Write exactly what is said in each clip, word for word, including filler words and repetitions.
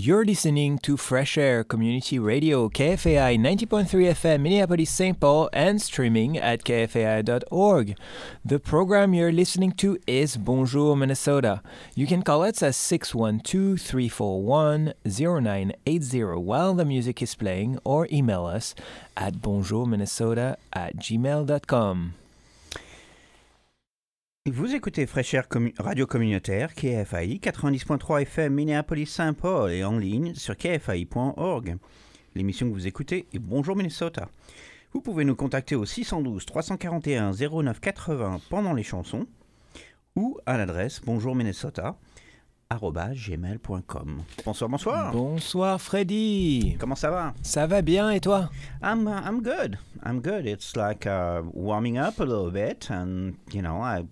You're listening to Fresh Air Community Radio, K F A I ninety point three F M, Minneapolis, Saint Paul, and streaming at k f a i dot org. The program you're listening to is Bonjour Minnesota. You can call us at six one two, three four one, zero nine eight zero while the music is playing, or email us at bonjourminnesota at gmail dot com. Vous écoutez Fresh Air commu- Radio Communautaire, K F A I quatre-vingt-dix point trois F M, Minneapolis-Saint Paul, et en ligne sur k f a i point org. L'émission que vous écoutez est Bonjour Minnesota. Vous pouvez nous contacter au six un deux, trois quatre un, zéro neuf quatre-vingts pendant les chansons ou à l'adresse bonjourminnesota arobase gmail point com. Bonsoir, bonsoir. Bonsoir Freddy. Comment ça va? Ça va bien et toi? I'm uh, I'm good. I'm good. It's like uh, warming up a little bit, and you know, I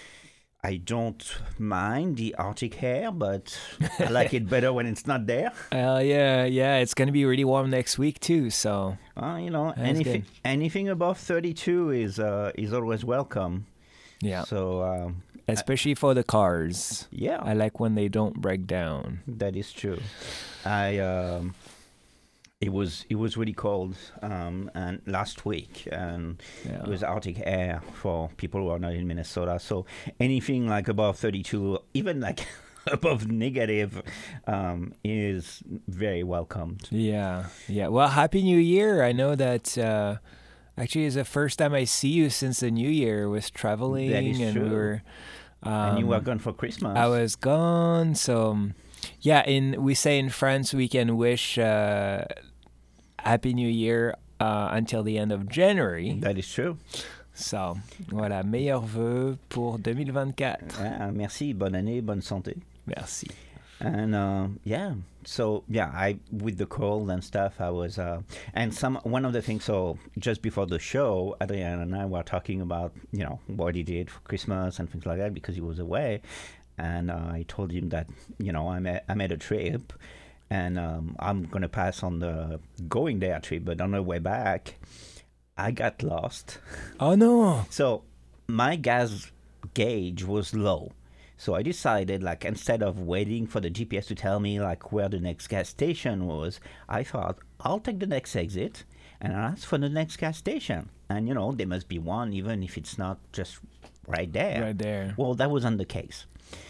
I don't mind the Arctic air, but I like it better when it's not there. Uh, yeah, yeah, it's going to be really warm next week too, so... Uh, you know, That's anything good. anything above thirty-two is uh, is always welcome. Yeah, So, um, especially for the cars. yeah, I like when they don't break down. that is true. I um, it was it was really cold um, and last week, and Yeah. it was Arctic air for people who are not in Minnesota. So anything like above thirty-two, even like above negative, um, is very welcomed. Yeah, yeah. Well, Happy New Year. I know that uh, actually it's the first time I see you since the New Year. Was traveling That is and true. we were... Um, and you were gone for Christmas. I was gone, so... um, Yeah, in we say in France we can wish uh, Happy New Year uh, until the end of January. That is true. So, voilà, meilleurs vœux pour deux mille vingt-quatre. Uh, merci, bonne année, bonne santé. Merci. And uh, yeah, so yeah, I with the cold and stuff, I was uh, and some one of the things. So just before the show, Adrian and I were talking about you know what he did for Christmas and things like that because he was away, and uh, I told him that you know I made, I made a trip, and um, I'm gonna pass on the going there trip, but on the way back, I got lost. Oh no! So my gas gauge was low. So I decided, like, instead of waiting for the G P S to tell me, like, where the next gas station was, I thought, I'll take the next exit and I'll ask for the next gas station. And, you know, there must be one, even if it's not just right there. Right there. Well, that wasn't the case.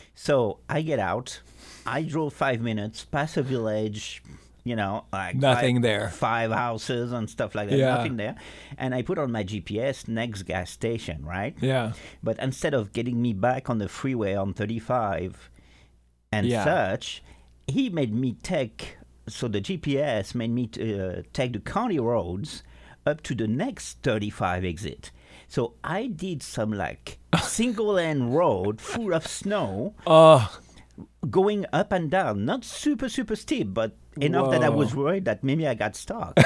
So I get out. I drove five minutes, past a village, you know, like Nothing five, there. five houses and stuff like that. Yeah. Nothing there. And I put on my G P S next gas station, right? Yeah. But instead of getting me back on the freeway on thirty-five and Yeah. such, he made me take, so the G P S made me uh, take the county roads up to the next thirty-five exit. So I did some like single lane road full of snow Oh, going up and down, not super, super steep, but enough that I Whoa. was worried that maybe I got stuck.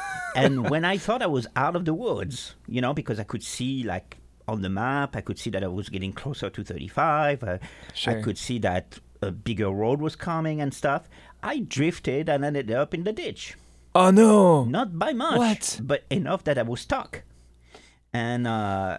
And when I thought I was out of the woods, you know, because I could see like on the map, I could see that I was getting closer to thirty-five. Uh, Sure. I could see that a bigger road was coming and stuff. I drifted and ended up in the ditch. oh no! Not by much, What? but enough that I was stuck. And uh,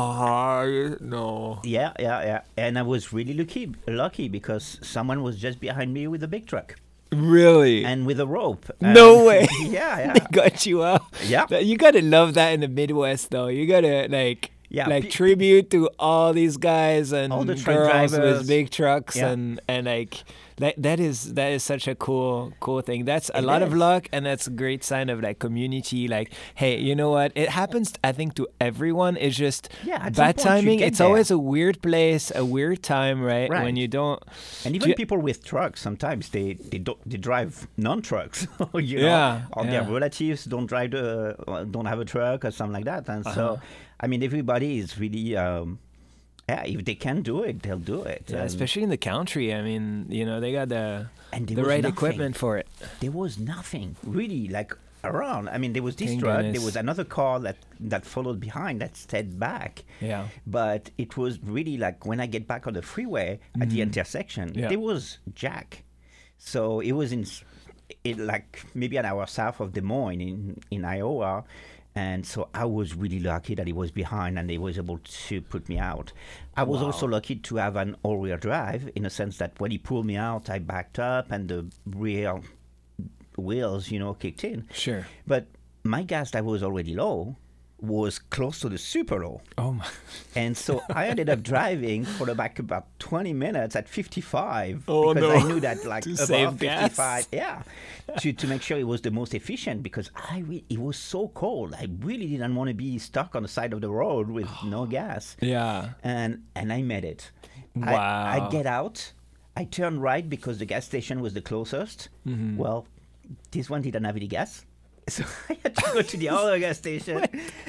Oh, no. yeah, yeah, yeah. And I was really lucky, lucky because someone was just behind me with a big truck Really? and with a rope. No And- way. Yeah, They yeah. got you out. Yeah. But you gotta love that in the Midwest, though. You gotta, like... Yeah, like pe- tribute to all these guys and All the truck girls drivers. with big trucks Yeah. and and like that that is that is such a cool cool thing. That's a It lot of is. luck, and that's a great sign of like community. Like, hey, you know what? It happens, I think, to everyone. It's just Yeah, at some bad point you timing. get It's there. always a weird place, a weird time, right? Right. When you don't. And Do even you- people with trucks, sometimes they they don't they drive non-trucks. you Yeah, know, or their yeah. relatives don't drive the uh, don't have a truck or something like that. And Uh-huh. so, I mean, everybody is really. Um, yeah, if they can do it, they'll do it. Yeah, And- especially in the country. I mean, you know, they got the and there the was right nothing. equipment for it. There was nothing really like around. I mean, there was this Thank truck. goodness. There was another car that that followed behind that stayed back. Yeah. But it was really like when I get back on the freeway at the intersection, Mm-hmm. Yeah. there was Jack. So it was in, s- it like maybe an hour south of Des Moines in, in Iowa. And so I was really lucky that he was behind and he was able to put me out. I was Wow. also lucky to have an all-wheel drive in a sense that when he pulled me out, I backed up and the rear wheels, you know, kicked in. Sure. But my gas that was already low was close to the super low. Oh my. And so I ended up driving for about about twenty minutes at fifty-five Oh, because no. I knew that like To above save gas. fifty-five, yeah, to, to make sure it was the most efficient because I re- it was so cold. I really didn't want to be stuck on the side of the road with no gas. Yeah. And and I made it. I, Wow. I get out. I turn right because the gas station was the closest. Mm-hmm. Well, this one didn't have any gas. So I had to go to the other gas station,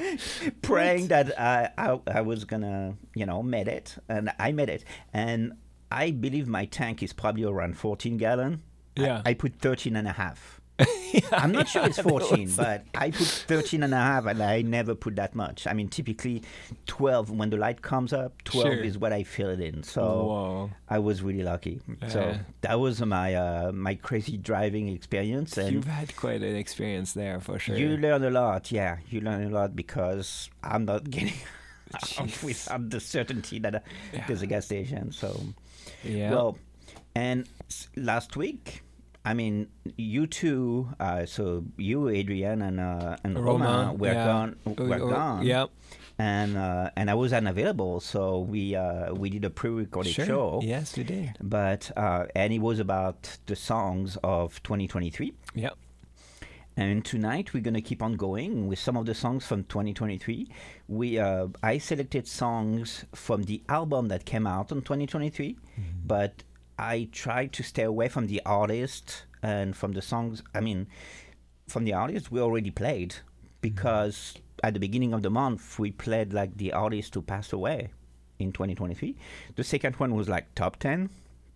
praying that uh, I, I was gonna, you know, made it, and I made it. And I believe my tank is probably around fourteen gallon. Yeah. I, I put thirteen and a half. Yeah, I'm not sure it's yeah, that fourteen, was- but I put thirteen and a half, and I never put that much. I mean, typically twelve, when the light comes up, twelve Sure. is what I fill it in. So Whoa. I was really lucky. So Yeah. that was my uh, my crazy driving experience. And You've had quite an experience there for sure. you learn a lot, yeah. You learn a lot because I'm not getting out Jeez. without the certainty that uh, Yeah. there's a gas station. So, Yeah. well, and s- last week, I mean, you two, uh, so you, Adrian, and uh, and Romain Romain, were yeah. gone. Oh, Were oh, gone. Yeah. And uh, and I was unavailable, so we uh, we did a pre-recorded Sure. show. Yes, we did. But uh, and it was about the songs of twenty twenty-three. Yeah. And tonight we're gonna keep on going with some of the songs from twenty twenty-three. We uh, I selected songs from the album that came out in twenty twenty-three, but I tried to stay away from the artist and from the songs. I mean, from the artist we already played because at the beginning of the month we played like the artist who passed away in twenty twenty-three. The second one was like top ten,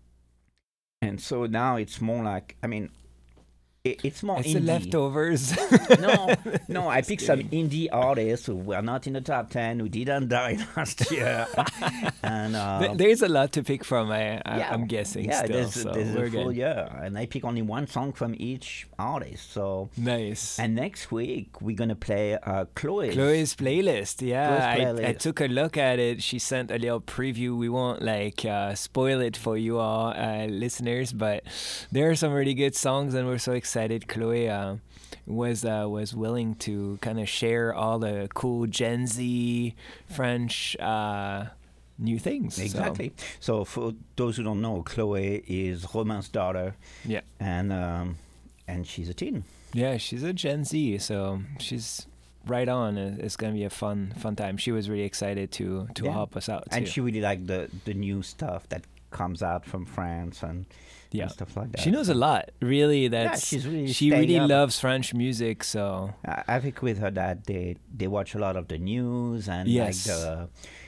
and so now it's more like I mean. It, it's more It's indie. the leftovers. No, no, I Just picked some kidding. indie artists who were not in the top ten, who didn't die last year. and uh, Th- There's a lot to pick from, I, I, yeah, I'm guessing yeah, still. there's, so there's we're a full good. year. And I pick only one song from each artist. So, Nice. and next week, we're going to play uh, Chloe's. Chloe's playlist, yeah. Chloe's I, I playlist. took a look at it. She sent a little preview. We won't like uh, spoil it for you all uh, listeners, but there are some really good songs, and we're so excited. Chloe uh, was uh, was willing to kind of share all the cool Gen Z French uh, new things. so- Exactly. So, for those who don't know, Chloe is Romain's daughter, yeah, and um, and she's a teen. yeah. She's a Gen Z, so she's right on. It- It's gonna be a fun fun time. She was really excited to to Yeah. help us out too. And she really liked the, the new stuff that comes out from France and, yeah. and stuff like that. She knows a lot, really. That's she's really she staying really up. loves French music. So I, I think with her dad, they they watch a lot of the news and Yes. like the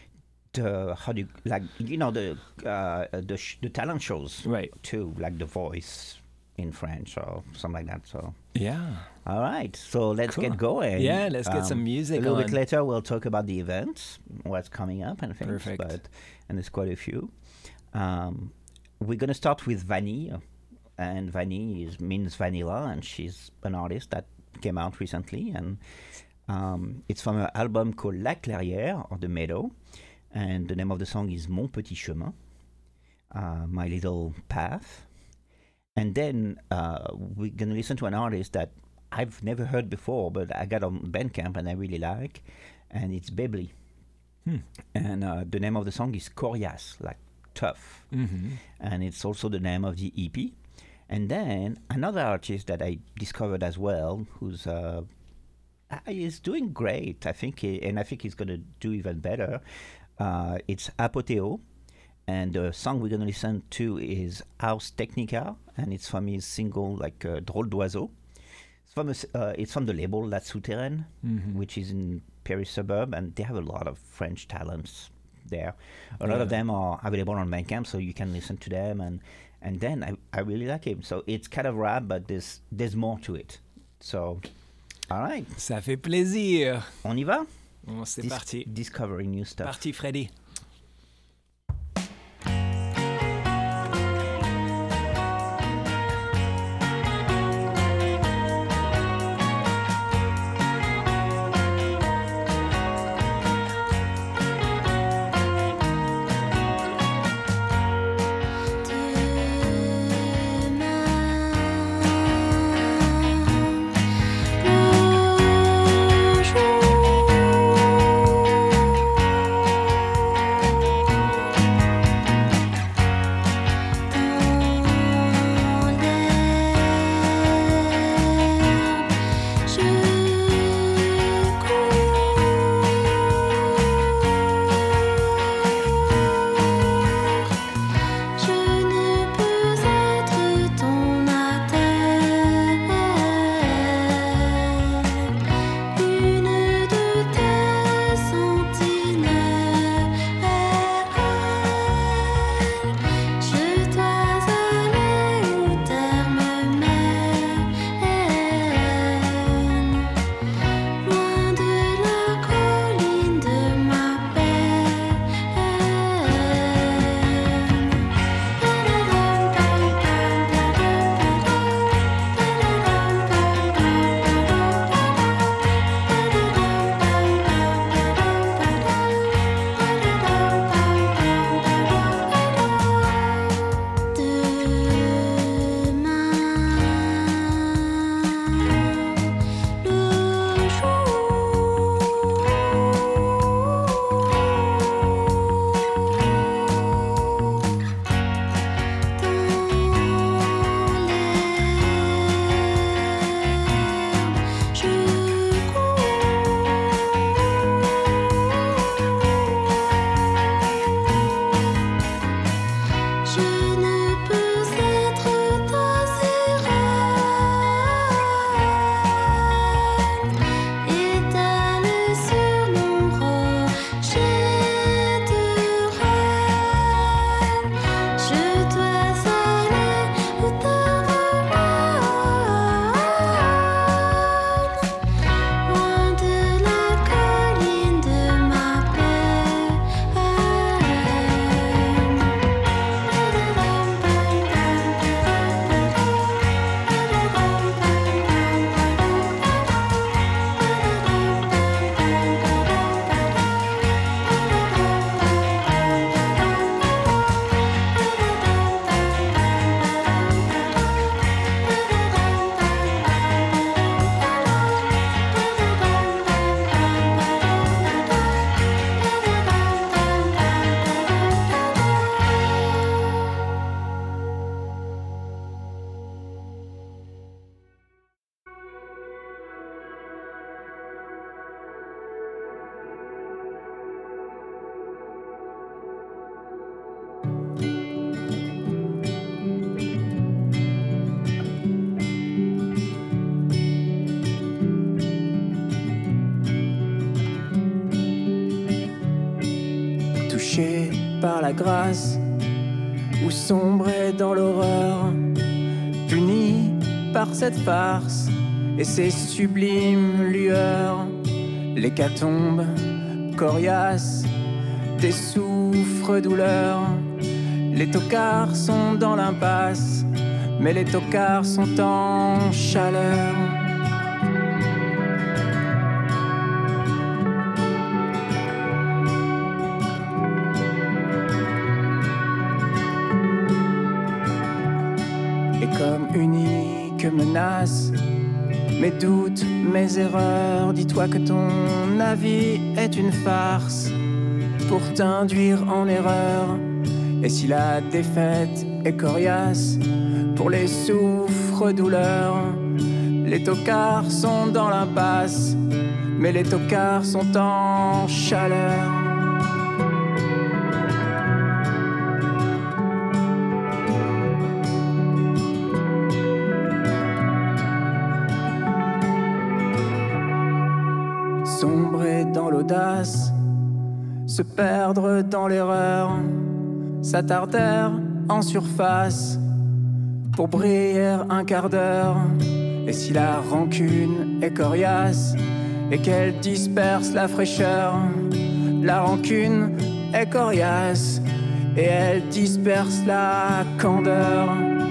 the how do you like you know the uh, the sh- the talent shows right, too, like The Voice in French or something like that. So yeah, all right, so let's Cool. get going. yeah. Let's get some Um, music A little on. bit later, we'll talk about the events, what's coming up, and things. Perfect. But and there's quite a few. Um, we're gonna start with Vanille, and Vanille is, means vanilla, and she's an artist that came out recently, and um, it's from an album called La Clairière or The Meadow, and the name of the song is Mon Petit Chemin, uh, My Little Path. And then uh, we're gonna listen to an artist that I've never heard before, but I got on Bandcamp and I really like, and it's Bebly. Hmm. And uh, the name of the song is Coriace, like tough. Mm-hmm. And it's also the name of the E P. And then another artist that I discovered as well, who's uh, uh, is doing great, I think, he, and I think he's going to do even better. Uh, it's Apoteo. And the song we're going to listen to is House Technica, and it's from his single, like uh, Drôle d'Oiseau. It's from, a s uh, it's from the label La Souterraine, Mm-hmm. which is in Paris suburb, and they have a lot of French talents there. A lot of Yeah. them are available on Bandcamp, so you can listen to them. And and then I, I really like him. So it's kind of rap, but there's there's more to it. So, all right, Ça fait plaisir. on y va. Bon, c'est Dis- parti. Discovering new stuff. Parti, Freddy. par la grâce ou sombrer dans l'horreur, puni par cette farce et ses sublimes lueurs. L'hécatombe coriace des souffres-douleurs. Les tocards sont dans l'impasse, mais les tocards sont en chaleur. Et comme unique menace, mes doutes, mes erreurs, dis-toi que ton avis est une farce pour t'induire en erreur. Et si la défaite est coriace pour les souffres-douleurs, les tocards sont dans l'impasse, mais les tocards sont en chaleur. Sombrer dans l'audace, se perdre dans l'erreur, s'attarder en surface pour briller un quart d'heure. Et si la rancune est coriace et qu'elle disperse la fraîcheur, la rancune est coriace et elle disperse la candeur.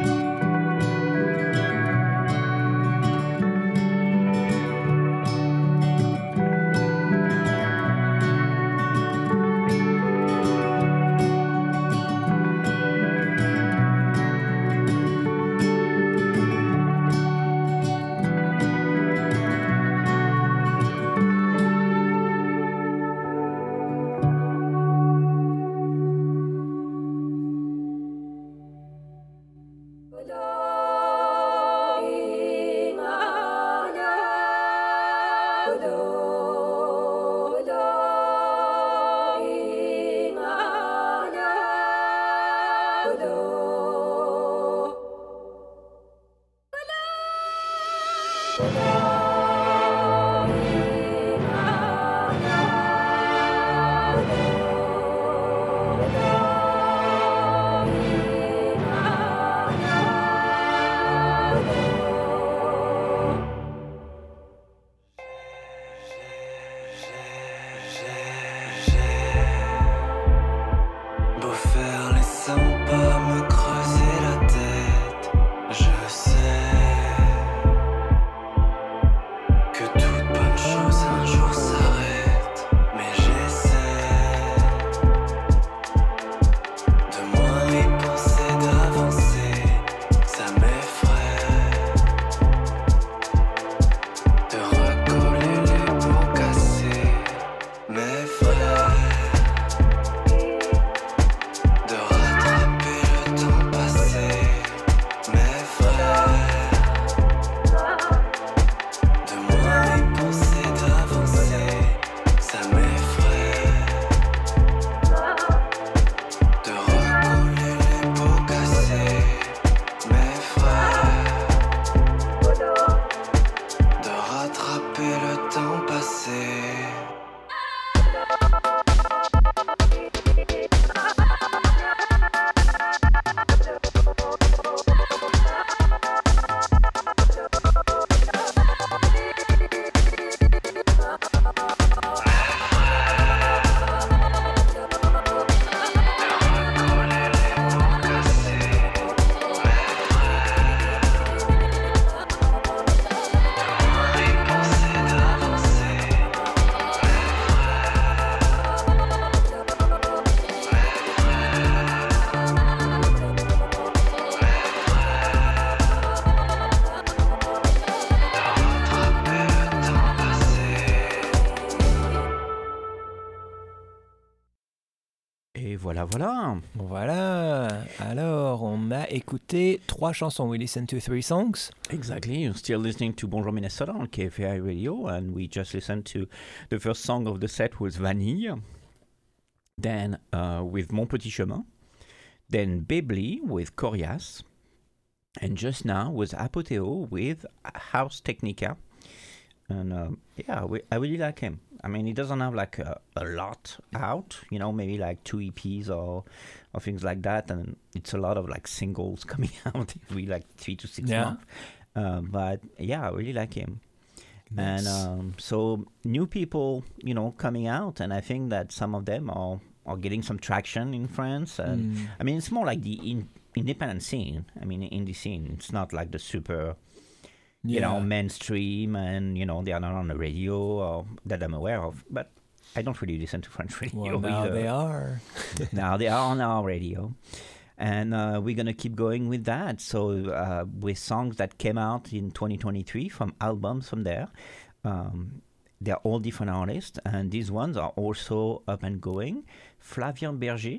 Voilà, voilà. Voilà. Alors, on a écouté trois chansons. We listened to three songs. Exactly. You're still listening to Bonjour Minnesota on K F A I Radio, and we just listened to the first song of the set was Vanille. Then uh, with Mon Petit Chemin. Then Bebli with Corias. And just now was Apoteo with House Technica. And um, yeah, we, I really like him. I mean, he doesn't have like a, a lot out, you know, maybe like two E Ps or or things like that, and it's a lot of like singles coming out every like three to six Yeah. months. Uh, but yeah, I really like him. Nice. And um, so new people, you know, coming out, and I think that some of them are are getting some traction in France. And Mm. I mean, it's more like the in, independent scene. I mean, indie scene. It's not like the super, you know, Yeah. mainstream, and you know, they are not on the radio or that I'm aware of. But I don't really listen to French radio Well, now either. they are. Now they are on our radio. And uh, we're going to keep going with that. So uh, with songs that came out in twenty twenty-three from albums from there. Um, they're all different artists. And these ones are also up and going. Flavien Berger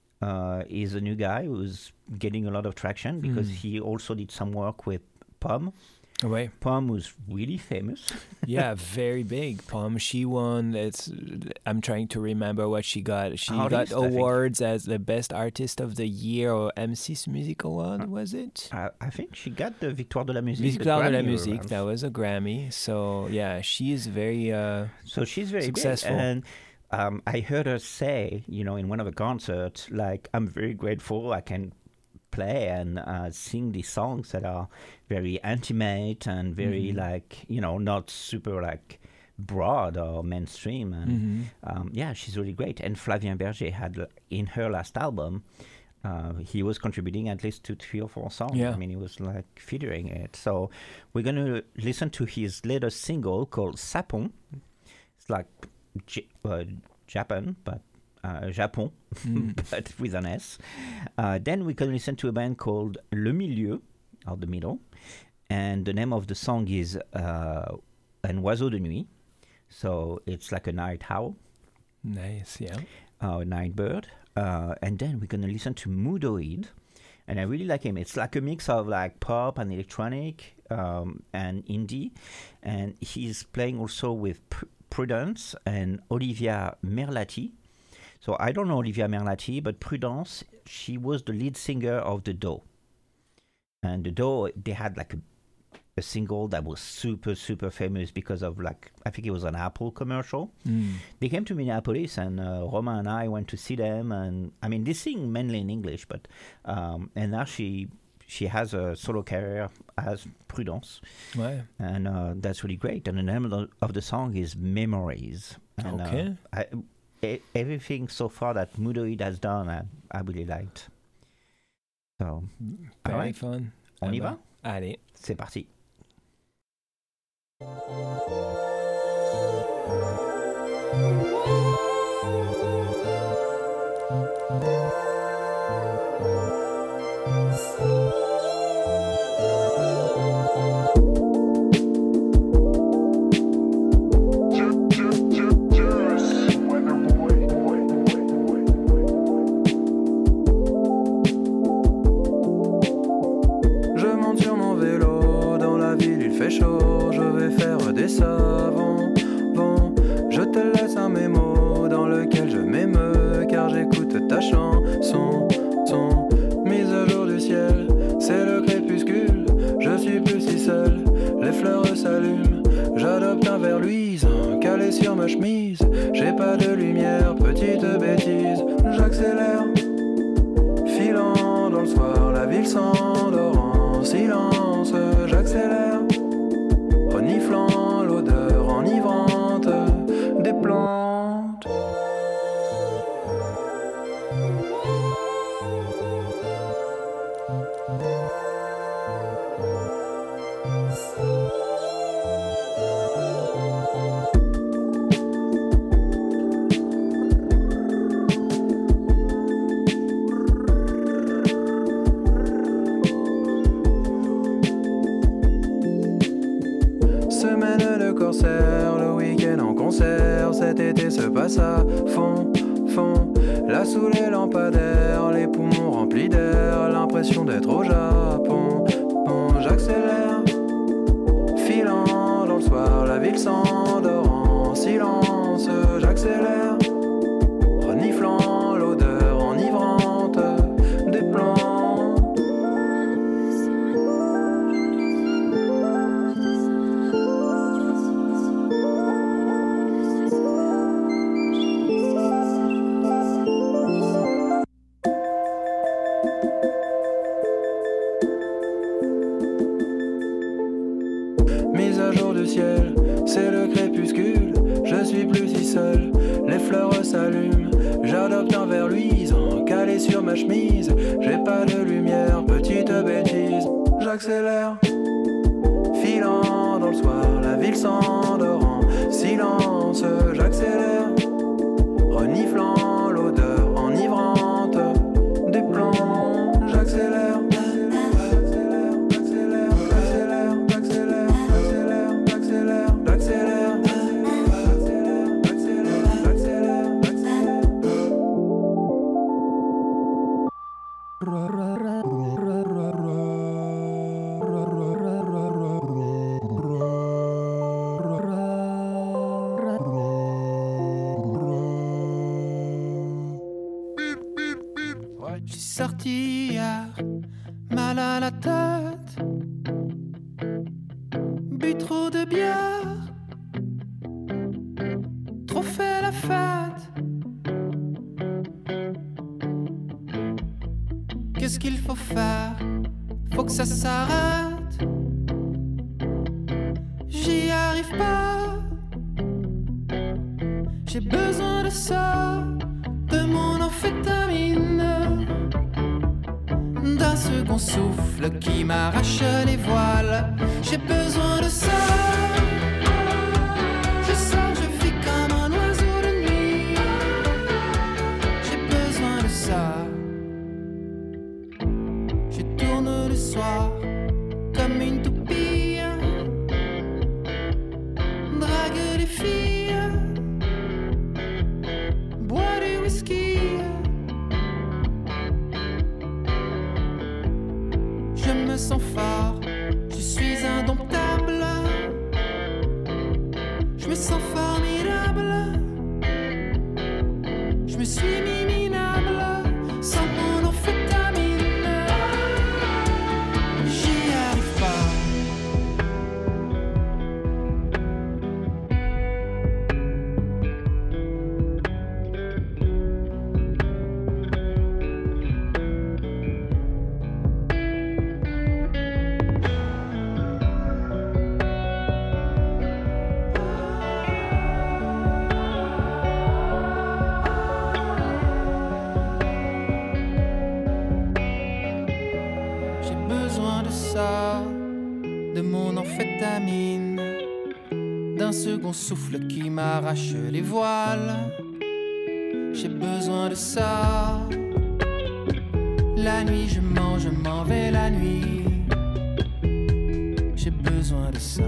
uh, is a new guy who's getting a lot of traction because Mm. he also did some work with Pomme. Ouais. Pomme was really famous. Yeah, very big. Pomme, she won. It's. I'm trying to remember what she got. She Artist, got I think. awards as the best artist of the year or M six Music Award, was it? I, I think she got the Victoire de la Musique. the Victoire de la Grammy Musique. Awards. That was a Grammy. So yeah, she is very. Uh, So she's very Successful. big. And um, I heard her say, you know, in one of the concerts, like, I'm very grateful I can play and uh, sing these songs that are very intimate and very, Mhm. like, you know, not super, like, broad or mainstream. And mhm. um, yeah, she's really great. And Flavien Berger had, uh, in her last album, uh, he was contributing at least to three or four songs. Yeah. I mean, he was like featuring it. So we're going to listen to his latest single called Sapon. It's like J- uh, Japan, but uh, Japon, Mm. but with an S. Uh, then we can listen to a band called Le Milieu, or The Middle. And the name of the song is uh, Un oiseau de nuit. So it's like a night owl, Nice. Yeah. uh, a night bird. Uh, and then we're going to listen to Moodoid. And I really like him. It's like a mix of like pop and electronic um, and indie. And he's playing also with Pr- Prudence and Olivia Merlati. So I don't know Olivia Merlati, but Prudence, she was the lead singer of The Doe. And The Doe, they had like a, a single that was super, super famous because of like, I think it was an Apple commercial. Mm. They came to Minneapolis, and uh, Roma and I went to see them. And I mean, they sing mainly in English, but um, and now she she has a solo career as Prudence, Ouais. and uh, that's really great. And the name of the, of the song is Memories. And, Okay. Uh, I, e- everything so far that Moodoid has done, I, I really liked. So, Very Alright. fun. on Ah y bah, va? Allez. C'est parti. Je monte sur mon vélo, dans la ville il fait chaud, je vais faire des savons. Bon, je te laisse un mémo dans lequel je m'émeus, car j'écoute ta chanson. Son mise à jour du ciel, c'est le crépuscule, je suis plus si seul, les fleurs s'allument. J'adopte un verre luisant, calé sur ma chemise, j'ai pas de lumière, petite bêtise, j'accélère. Filant dans le soir, la ville s'endort en silence. J'accélère, reniflant l'odeur enivrante des plantes. Semaine de corsaire, le week-end en concert. Cet été se passe à fond, fond. Là sous les lampadaires, les poumons remplis d'air, l'impression d'être au Japon. Bon, j'accélère, filant dans le soir, la ville s'endort en silence. J'accélère, reniflant l'odeur enivrante des plantes. seul, les fleurs s'allument. J'adopte un verre luisant, calé sur ma chemise. J'ai pas de lumière, petite bêtise. J'accélère, filant dans le soir, la ville s'endort en silence. J'accélère, reniflant l'odeur enivrante des plans. J'accélère. Je suis sorti hier, mal à la tête, bu trop de bière, trop fait la fête. Qu'est-ce qu'il faut faire? Faut que ça s'arrête. J'y arrive pas. J'ai besoin de ça, de mon amphétamine, d'un second souffle qui m'arrache les voiles. J'ai besoin de ça. Je sors, je vis comme un oiseau de nuit. J'ai besoin de ça. Je tourne le soir comme une toupie, drague les filles, bois du whisky. Je me sens fort, je suis indomptable. Je me sens formidable. Je me suis mis minable sans mon amphétamine. J'y arrive pas. J'ai besoin de ça, de mon amphétamine, d'un second souffle qui m'arrache les voiles. J'ai besoin de ça. La nuit je mange, je m'en vais la nuit. J'ai besoin de ça.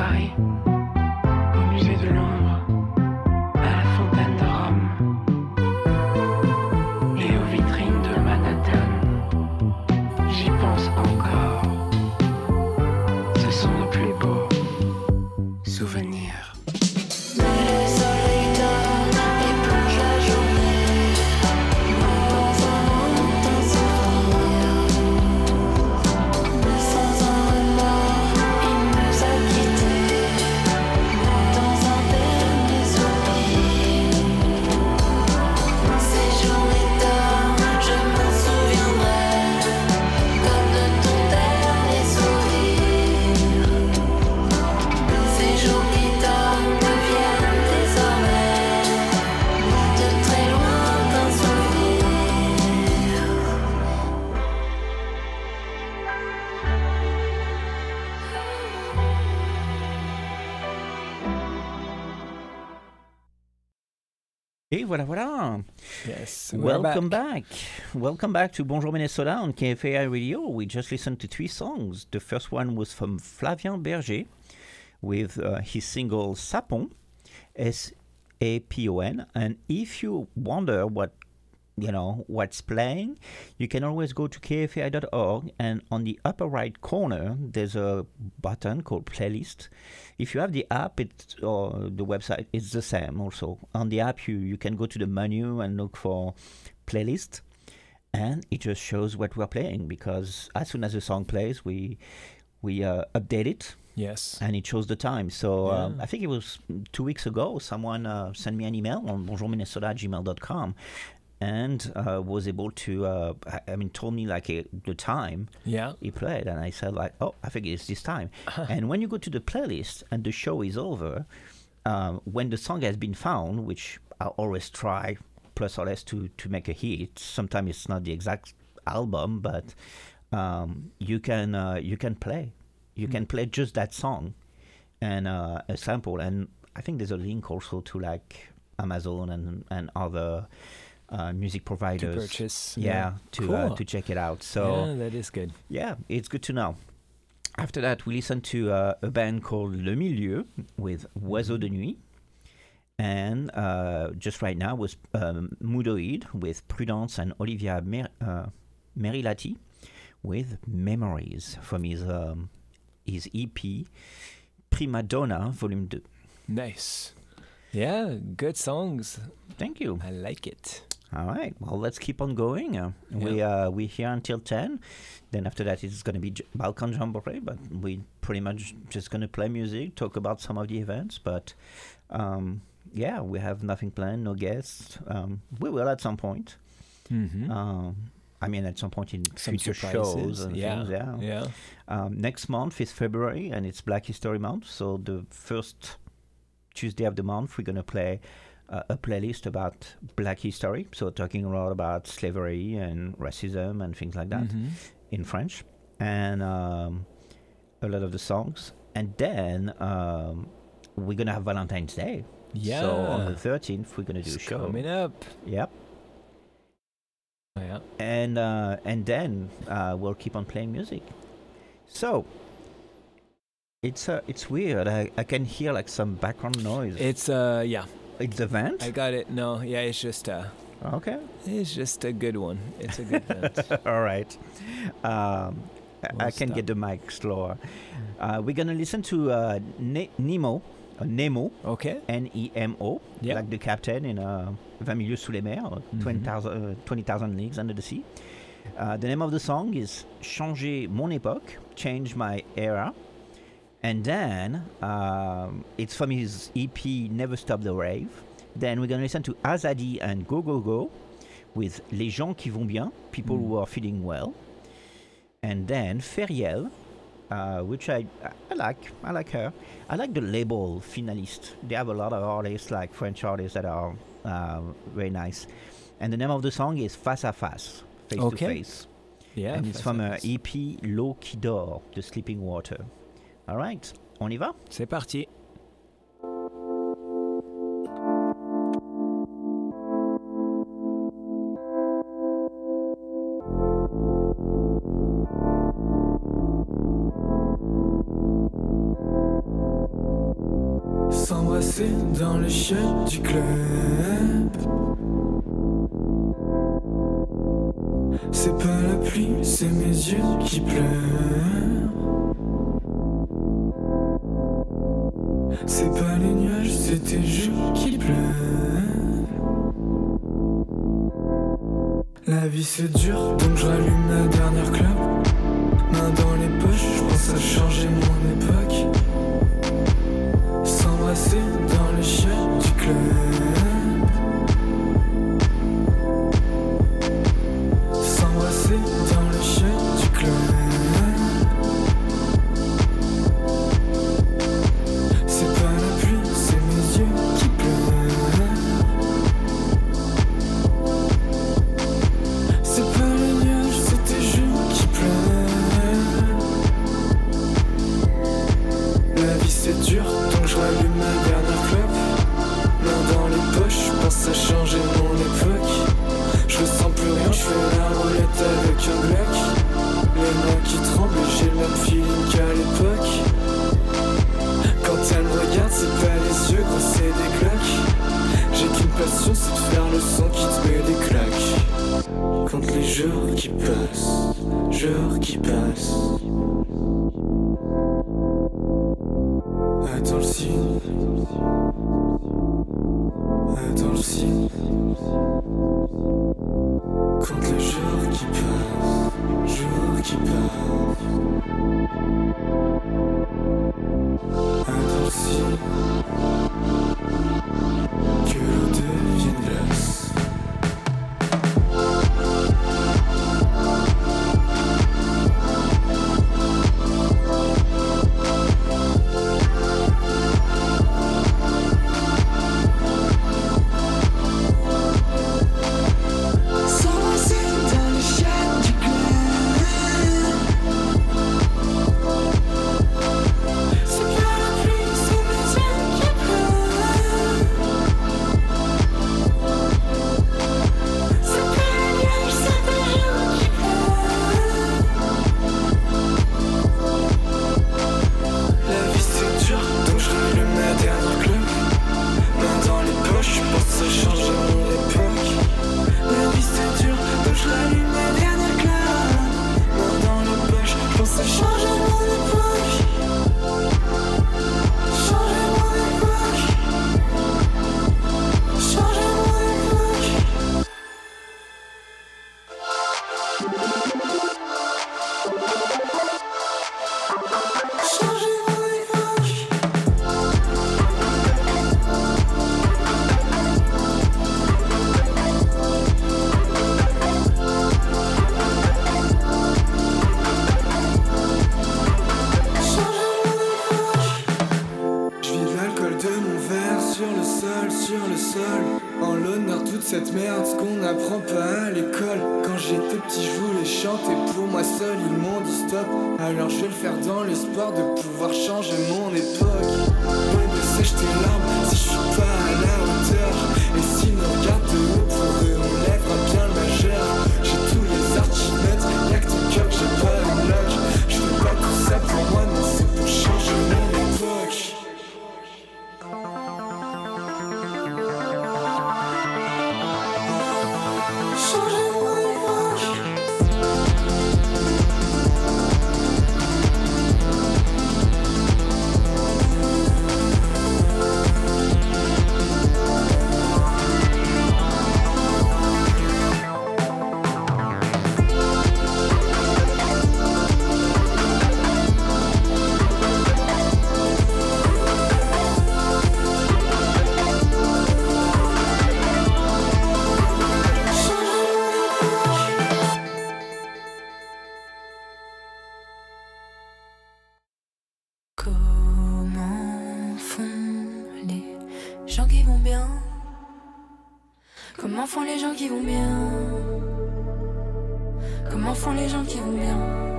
Paris, au musée de l'ombre, à la fontaine de Rome et aux vitrines de Manhattan. J'y pense encore. Ce sont nos plus beaux souvenirs. Et voilà, voilà. Yes. we're Welcome back. back. Welcome back to Bonjour Minnesota on K F A I Radio. We just listened to three songs. The first one was from Flavien Berger with uh, his single Sapon, S A P O N. And if you wonder what you know what's playing, you can always go to K F A I dot org, and on the upper right corner there's a button called playlist. If you have the app, it or the website, it's the same also. On the app, you, you can go to the menu and look for playlist, and it just shows what we're playing, because as soon as the song plays, we we uh, update it. Yes. And it shows the time. So Yeah. um, I think it was two weeks ago, someone uh, sent me an email on bonjour minnesota at gmail dot com, and uh, was able to, uh, I, I mean, told me like a, the time Yeah. he played, and I said like, oh, I think it's this time. And when you go to the playlist and the show is over, um, when the song has been found, which I always try plus or less to to make a hit. Sometimes it's not the exact album, but um, you can uh, you can play, you mm. can play just that song and uh, a sample. And I think there's a link also to like Amazon and and other uh, music providers to purchase. yeah, yeah. to cool. uh, to check it out. So yeah, that is good. Yeah, it's good to know. After that, we listened to uh, a band called Le Milieu with Oiseau de Nuit. And uh, just right now was um, Moodoid with Prudence and Olivia Mer- uh, Merilati with Memories from his um, his E P Prima Donna Volume two. Nice. Yeah, good songs. Thank you. I like it. All right. Well, let's keep on going. Uh, yeah. We uh, we here until ten. Then after that, it's going to be J- Balkan Jamboree, but we pretty much just going to play music, talk about some of the events. But um, yeah, we have nothing planned, no guests. Um, we will at some point. Mm-hmm. Um, I mean, at some point in Some future surprises. shows and yeah. things. Yeah. Yeah. Um, next month is February, and it's Black History Month. So the first Tuesday of the month, we're going to play uh, a playlist about Black history. So talking a lot about slavery and racism and things like that Mm-hmm. in French, and um, a lot of the songs. And then um, we're going to have Valentine's Day. Yeah. So on the thirteenth, we're going to do It's a show. coming up. Yep. Yeah. And uh, and then uh, we'll keep on playing music. So it's uh, it's weird. I, I can hear like some background noise. It's uh yeah. It's a vent. I got it. No, yeah, it's just uh Okay. it's just a good one. It's a good vent. All right. Um, We'll I can stop. get the mic slower. Uh, we're gonna listen to uh, ne- Nemo, uh, Nemo, Okay. N E M O, Yeah. like the captain in uh, vingt milieux sous les mers, Mhm. twenty thousand uh, twenty thousand leagues under the sea. Uh, the name of the song is Changer mon époque, Change My Era. And then um, it's from his E P Never Stop the Rave. Then we're going to listen to Azadi and Go Go Go with Les gens qui vont bien, people Mm. who are feeling well. And then Feriel, uh, which I, I like. I like her. I like the label Finaliste. They have a lot of artists, like French artists, that are uh, very nice. And the name of the song is Face à Face, Face Okay. to Face. Yeah. And it's that's from a nice. E P L'eau qui dort, The Sleeping Water. All right, on y va? C'est parti. Thank S'embrasser dans les chiottes du club. C'est pas la pluie, c'est mes yeux qui pleurent. C'est pas les nuages, c'est tes joues qui pleurent. La vie c'est dur, donc je rallume ma dernière clope. Main dans les poches, je pense à changer mon époque. S'embrasser dans les chiottes du club. S'embrasser dans les chiottes du club. C'est pas la pluie, c'est mes yeux qui pleurent. C'est pas les nuages, c'est tes joues qui pleurent. La vie c'est dur, donc je rallume ma dernière clope. Main dans les poches, je pense à changer mon époque. Je ressens plus rien, je fais la roulette avec un Glock. Les mains qui tremblent, j'ai le même feeling qu'à l'époque. Quand elle me regarde, c'est pas les yeux, gros c'est des cloques. J'ai qu'une passion, c'est de faire le son qui te met des claques. Compte les jours qui passent, jours qui passent. Attends le signe, attends le signe. Compte les jours qui passent, jours qui passent. Attends le signe, que l'eau devienne glace. Alors je vais le faire dans l'espoir de pouvoir changer mon époque. Ouais mais sèche tes larmes si je suis pas à la hauteur. Et si nous regarde de haut pour eux on lèvera bien le majeur. J'ai tous les archimètres, y'a que ton cœur que j'ai pas une loque. Je fais pas tout ça pour moi mais c'est pour changer mon époque. Changer mon époque. Comment font les gens qui vont bien? Comment font les gens qui vont bien?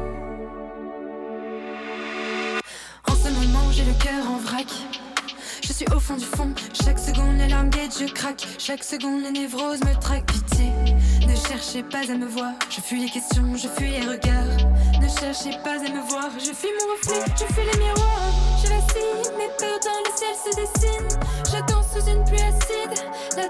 En ce moment j'ai le cœur en vrac. Je suis au fond du fond. Chaque seconde les larmes guettent, je craque. Chaque seconde les névroses me traquent. Pitié, ne cherchez pas à me voir. Je fuis les questions, je fuis les regards. Ne cherchez pas à me voir. Je fuis mon reflet, je fuis les miroirs. Je vacille, mes peurs dans le ciel se dessinent. Je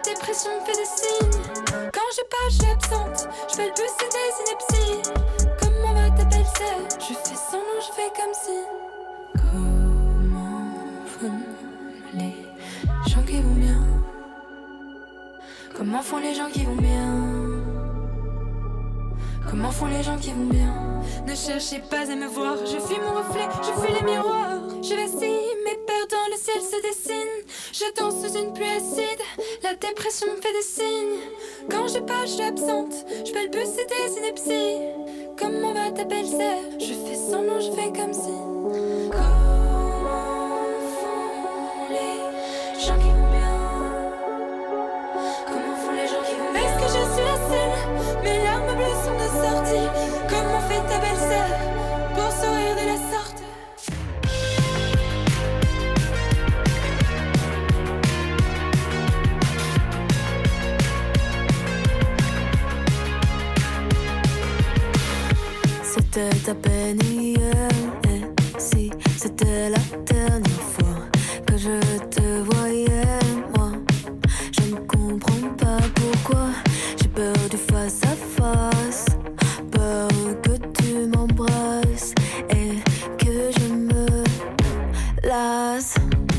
dépression me fait des signes. Quand je passe, je suis absente. Je fais le bus, c'est des inepties. Comment va ta belle-sœur? Je fais semblant, je fais comme si. Comment font les gens qui vont bien? Comment font les gens qui vont bien? Comment font les gens qui vont bien? Ne cherchez pas à me voir, je fuis mon reflet, je fuis les miroirs. Je vacille, mes peurs dans le ciel se dessinent. Je danse sous une pluie acide, la dépression me fait des signes. Quand je passe, je suis absente, je fais le bus, c'est des inepties. Comment va ta belle-sœur? Je fais semblant, je fais comme si. Comment font les gens qui vont bien? Comment font les gens qui vont bien? Est-ce que je suis la seule? Mes larmes bleues sont de sortie. Comment fait ta belle-sœur pour sourire de la sorte? C'était à peine hier, et si c'était la dernière fois que je te voyais, moi, je ne comprends pas pourquoi j'ai peur du face à face, peur que tu m'embrasses et que je me lasse.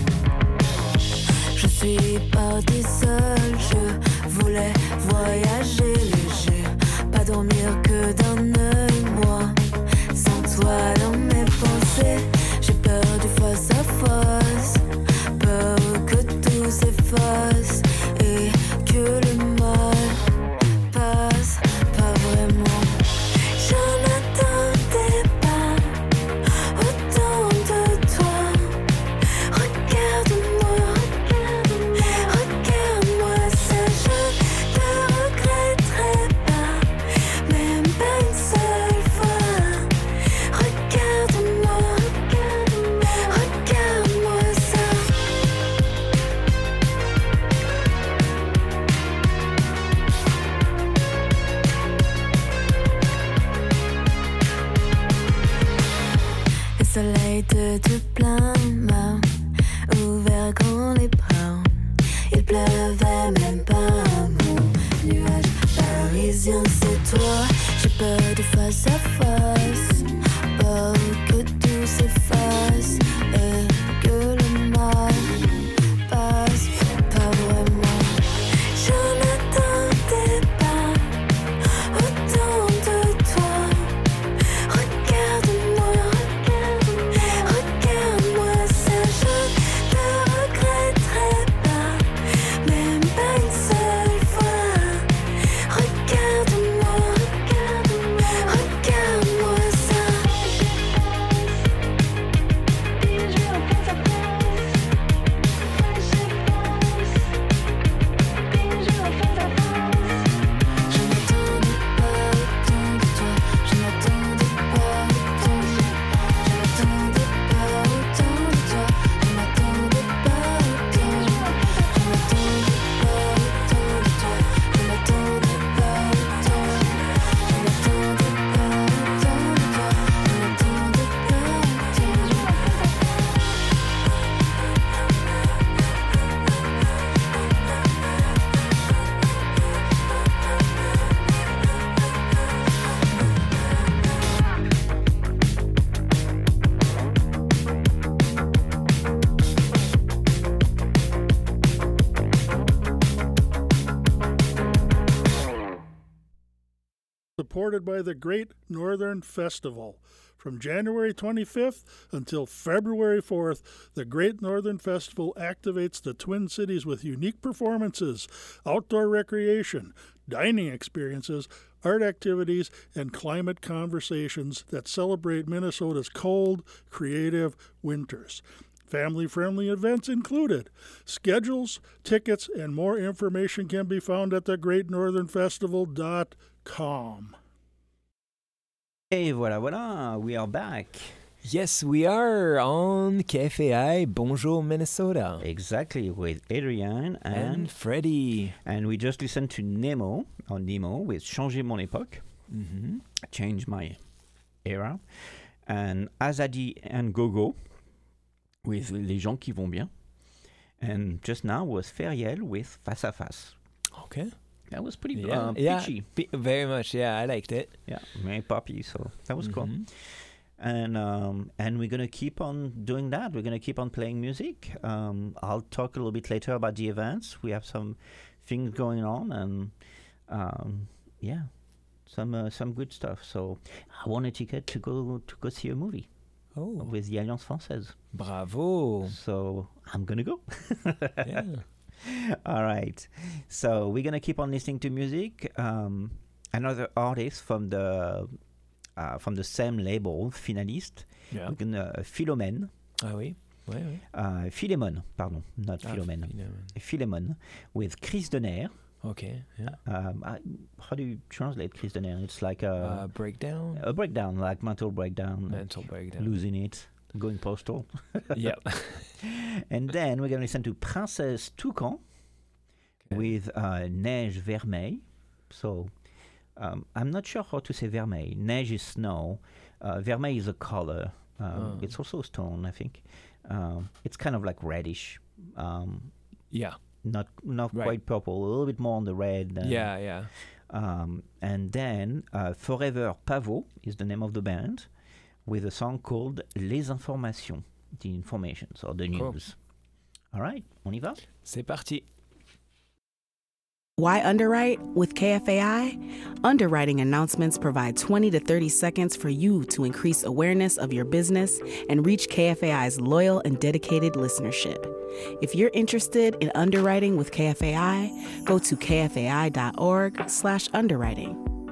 Je suis partie seule, je voulais voyager léger, pas dormir que d'un œil, moi. Sans toi dans mes pensées, j'ai peur du face à face, peur que tout s'efface et que le mal passe, pas vraiment. J'en attendais pas autant de toi. Regarde-moi, regarde-moi, ça je ne regretterai pas, même pas une seule fois. Regarde-moi, regarde-moi ça. Le soleil de te plaint m'a ouvert grand les bras. Il pleuvait même pas un bon nuage parisien, c'est toi. J'ai peur du face à face, peur que tout s'efface et que le mal passe, pas vraiment. J'en attendais pas autant de toi. Regarde-moi, regarde-moi ça, je ne regretterai pas, même pas une seule fois. Regarde-moi, regarde-moi ça. Je n'attendais pas autant de toi, je n'attendais pas autant de toi, je n'attendais pas autant de toi, je n'attendais pas autant de toi, je n'attendais pas autant de toi, je n'attendais pas autant de toi, je n'attendais pas autant de toi, je n'attendais pas autant de toi. Supported by the Great Northern Festival. From January twenty-fifth until February fourth, the Great Northern Festival activates the Twin Cities with unique performances, outdoor recreation, dining experiences, art activities, and climate conversations that celebrate Minnesota's cold, creative winters. Family-friendly events included. Schedules, tickets, and more information can be found at the great northern festival dot com. Et voilà, voilà, we are back. Yes, we are on K F A I Bonjour Minnesota. Exactly, with Adrian and, And Freddie. and we just listened to Nemo, or Nemo, with Changer mon époque, Mhm. Change My Era, and Azadi and Gogo, with Les gens qui vont bien. And just now was Feriel with Face à Face. Okay. That was pretty Yeah, uh, yeah, pitchy. P- very much. Yeah, I liked it. Yeah, very poppy. So that was cool. Mhm. And um, and we're gonna keep on doing that. We're gonna keep on playing music. Um, I'll talk a little bit later about the events. We have some things going on, and um, yeah, some uh, some good stuff. So I won a ticket to go to go see a movie Oh, with the Alliance Française. bravo. So I'm gonna go. Yeah. All right. So we're gonna keep on listening to music. Um, another artist from the uh, from the same label, Finaliste. Yeah. We're gonna uh, Philomène. Ah oui. Oui, oui. Uh, Philémon, pardon, not Ah, Philomène. Philémon. Philémon with Chris Denner. Okay. Yeah. Um, I, how do you translate Chris Denner? It's like a, Uh, breakdown. a breakdown, like mental breakdown, Mental breakdown. losing it, going postal. Yep. And then we're going to listen to Princesse Toucan Okay. with uh, Neige Vermeille. So um, I'm not sure how to say vermeil. Neige is snow. Uh, vermeil is a color. Um, Oh. It's also stone, I think. Um, it's kind of like reddish. Um, Yeah. not not Right. quite purple, a little bit more on the red. than- Yeah, yeah. Um, and then uh, Forever Pavot is the name of the band, with a song called Les Informations, the informations or the Cool. news. All right, on y va? C'est parti. Why underwrite? With K F A I, underwriting announcements provide twenty to thirty seconds for you to increase awareness of your business and reach K F A I's loyal and dedicated listenership. If you're interested in underwriting with K F A I, go to kfai.org slash underwriting.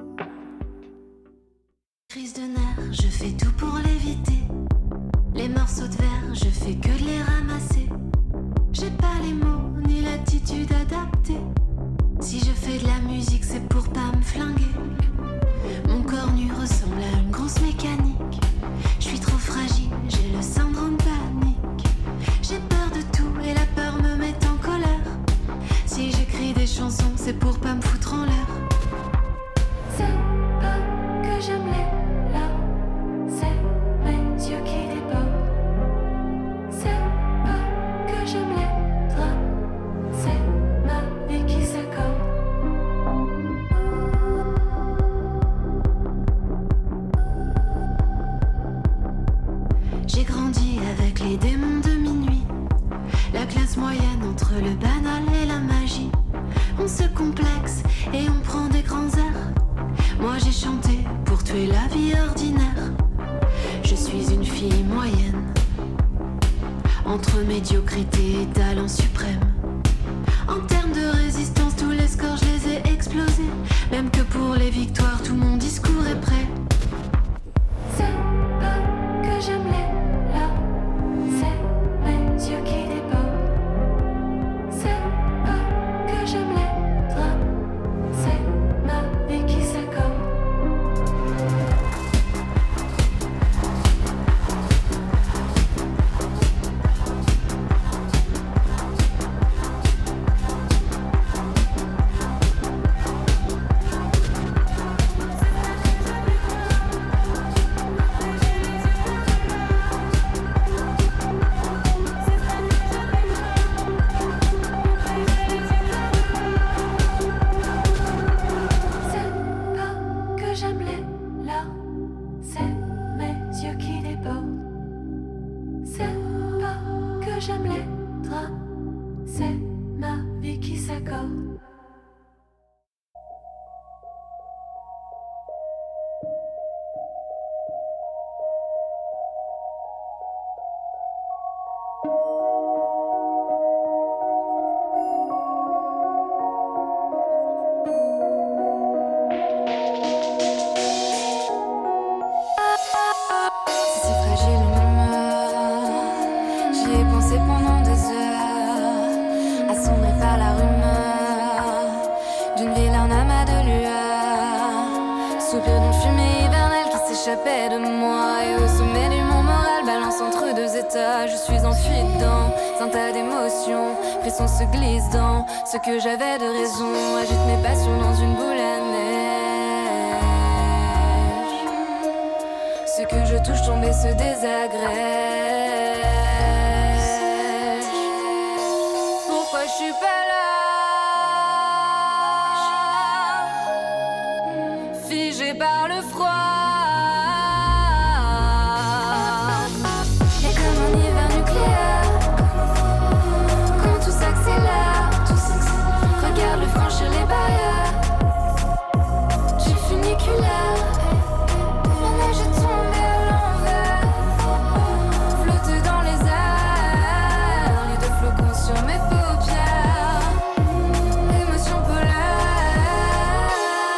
Crise de nerfs, je fais tout pour l'éviter. Les morceaux de verre, je fais que de les ramasser. J'ai pas les mots ni l'attitude adaptée. Si je fais de la musique, c'est pour pas me flinguer. Mon corps nu ressemble à une grosse mécanique. Je suis trop fragile, j'ai le syndrome panique. J'ai peur de tout et la peur me met en colère. Si j'écris des chansons, c'est pour pas me foutre en l'air. C'est pas que j'aime les larmes, c'est mes yeux qui débordent. C'est pas que j'aime les drames, c'est ma vie qui s'accorde. J'ai grandi avec les démons de minuit, la classe moyenne entre le banal et la magie. On se complexe et on prend des grands airs. Moi j'ai chanté pour tuer la vie ordinaire. Je suis une fille moyenne, entre médiocrité et talent suprême. En termes de résistance, tous les scores je les ai explosés. Même que pour les victoires, tout mon discours est prêt. C'est pas que j'aime les larmes, c'est mes yeux qui débordent. C'est pas que j'aime les drames, c'est ma vie qui s'accorde. C'est pas que j'aime les larmes, c'est mes yeux qui débordent. C'est pas que j'aime les drames, c'est ma vie qui s'accorde. C'est si fragile une humeur. J'y ai pensé pendant des heures, assombri par la rumeur d'une ville, un amas de lueur. Soupir d'une fumée hivernale qui s'échappait de moi. Et au sommet du mont moral, balance entre deux états. Je suis enfuie dedans, un tas d'émotions. Frissons se glissent dans ce que j'avais de raison. Agite mes passions dans une boule à neige. Ce que je touche tombe et se désagrège. suis pas là. Figé par le froid. Et comme un hiver nucléaire, quand tout s'accélère, regarde le franchir les barrières du funiculaire. La neige est tombée à l'envers, flotte dans les airs, les deux flocons sur mes paupières, émotion polaire.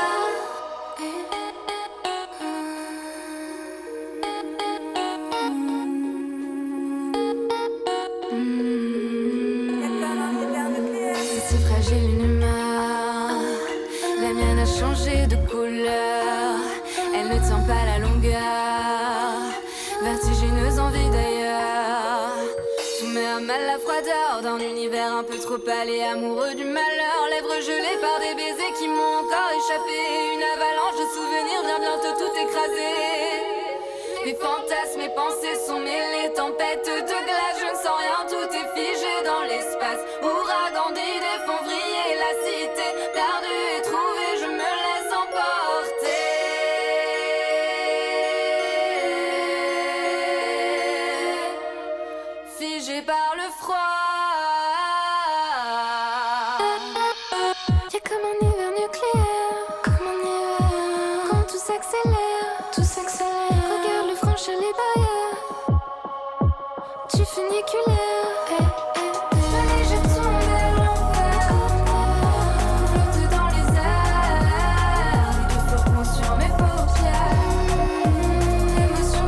C'est si fragile une main, la mienne a changé de couleur, elle ne tient pas la longueur, vertigineuse envie d'ailleurs. Tout met à mal la froideur d'un univers un peu trop pâle et amoureux du malheur. Lèvres gelées par des baisers qui m'ont encore échappé. Une avalanche de souvenirs vient bientôt tout écraser. Mes fantasmes, mes pensées sont mêlées, tempêtes de glace, je ne sens rien, tout est figé dans l'espace. Ouragan d'idées font vriller la cité, perdue et trouvée, je me laisse emporter. Figé par le froid. Y'a comme un hiver nucléaire, comme un hiver. Quand tout s'accélère, tout s'accélère. Regarde le franchir les barrières du funiculaire. Eh, eh, eh. La neige est tombée à l'envers, flotte dans les airs, les deux flocons sur mes paupières, émotion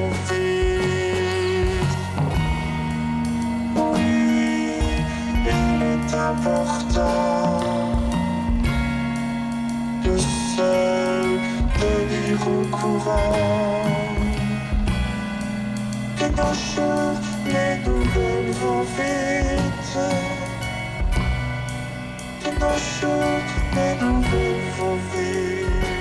Oui, important de seul délire au courant, que nos choses, les nouvelles vont vite, que nos choses, les nouvelles vont vite.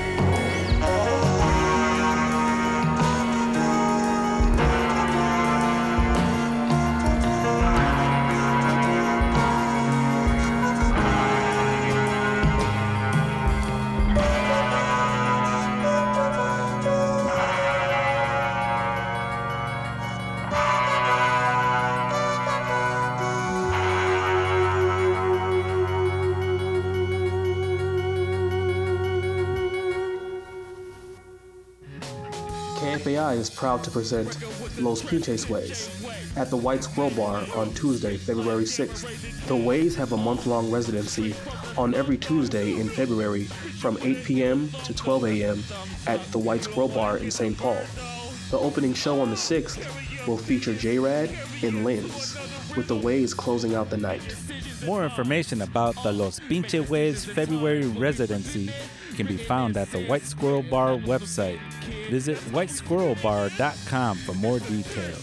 K F A I is proud to present Los Pinches Ways at the White Squirrel Bar on Tuesday, February sixth. The Ways have a month-long residency on every Tuesday in February from eight p.m. to twelve a.m. at the White Squirrel Bar in Saint Paul. The opening show on the sixth will feature J-Rad and Linz, with the Ways closing out the night. More information about the Los Pinche Ways February residency can be found at the White Squirrel Bar website. Visit white squirrel bar dot com for more details.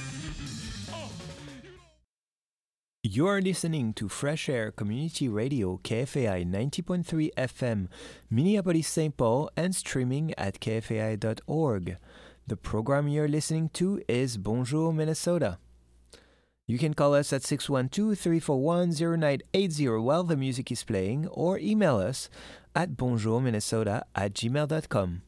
You're listening to Fresh Air Community Radio K F A I ninety point three F M, Minneapolis, Saint Paul, and streaming at k f a i dot org. The program you're listening to is Bonjour Minnesota. You can call us at six one two, three four one, zero nine eight zero while the music is playing, or email us at bonjourminnesota at gmail dot com.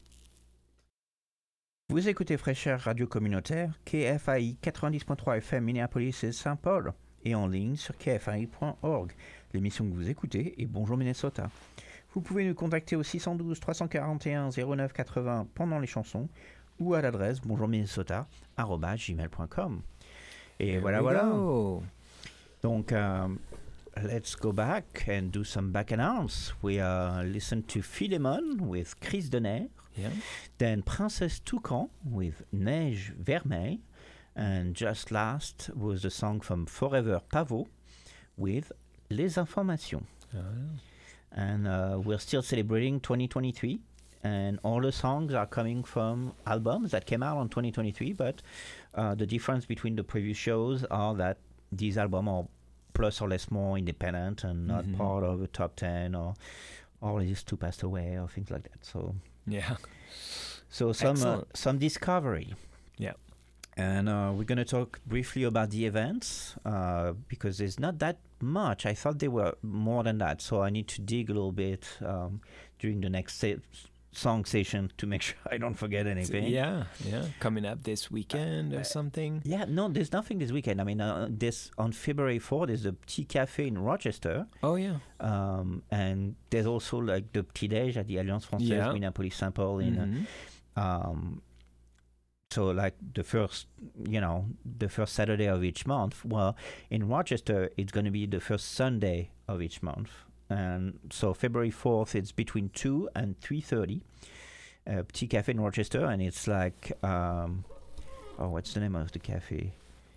Vous écoutez Fresh Air Radio Communautaire, K F A I quatre-vingt-dix point trois F M Minneapolis et Saint Paul, et en ligne sur k f a i point org. L'émission que vous écoutez est Bonjour Minnesota. Vous pouvez nous contacter au six un deux, trois quatre un, zéro neuf huit zéro pendant les chansons ou à l'adresse bonjourminnesota arobase gmail point com. Et voilà, voilà. Go. Donc, um, let's go back and do some back announce. We uh, listened to Philemon with Chris Denner. Yeah. Then Princesse Toucan with Neige Vermeille. And just last was the song from Forever Pavot with Les Informations. Oh, yeah. And uh, we're still celebrating twenty twenty-three. And all the songs are coming from albums that came out on twenty twenty-three, but uh, the difference between the previous shows are that these albums are plus or less more independent and not Mm-hmm. part of the top ten or or these two passed away or things like that. So Yeah. so some uh, Excellent. some discovery. Yeah. And uh, we're going to talk briefly about the events uh, because there's not that much. I thought there were more than that, so I need to dig a little bit um, during the next se- song session to make sure I don't forget anything. Yeah, yeah. Coming up this weekend or Uh, something. Yeah, no, there's nothing this weekend. I mean, uh, this on February fourth, there's the Petit Café in Rochester. Oh, yeah. Um, and there's also like the Petit Déj at the Alliance Française, Yeah. Minneapolis Saint Paul. In, Mhm. uh, um, so like the first, you know, the first Saturday of each month. Well, in Rochester, it's going to be the first Sunday of each month. And so February fourth, it's between two and three thirty. Uh, Petit Café in Rochester, and it's like, um, oh, what's the name of the cafe?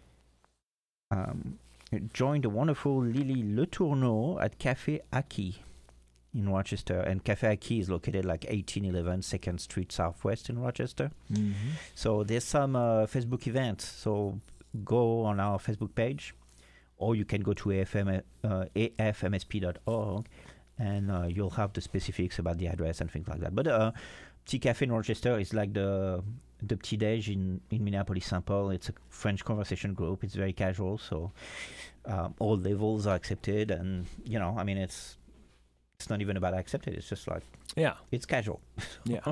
Um, join the wonderful Lily Le Tourneau at Café Aki in Rochester. And Café Aki is located like eighteen eleven second Street Southwest in Rochester. Mhm. So there's some uh, Facebook events. So go on our Facebook page, or you can go to A F M, uh, A F M S P dot org, and uh, you'll have the specifics about the address and things like that. But uh, Petit Café in Rochester is like the the Petit Déj in, in Minneapolis Saint Paul. It's a French conversation group. It's very casual, so um, all levels are accepted, and you know, I mean, it's it's not even about accepted. It's just like Yeah, it's casual. yeah.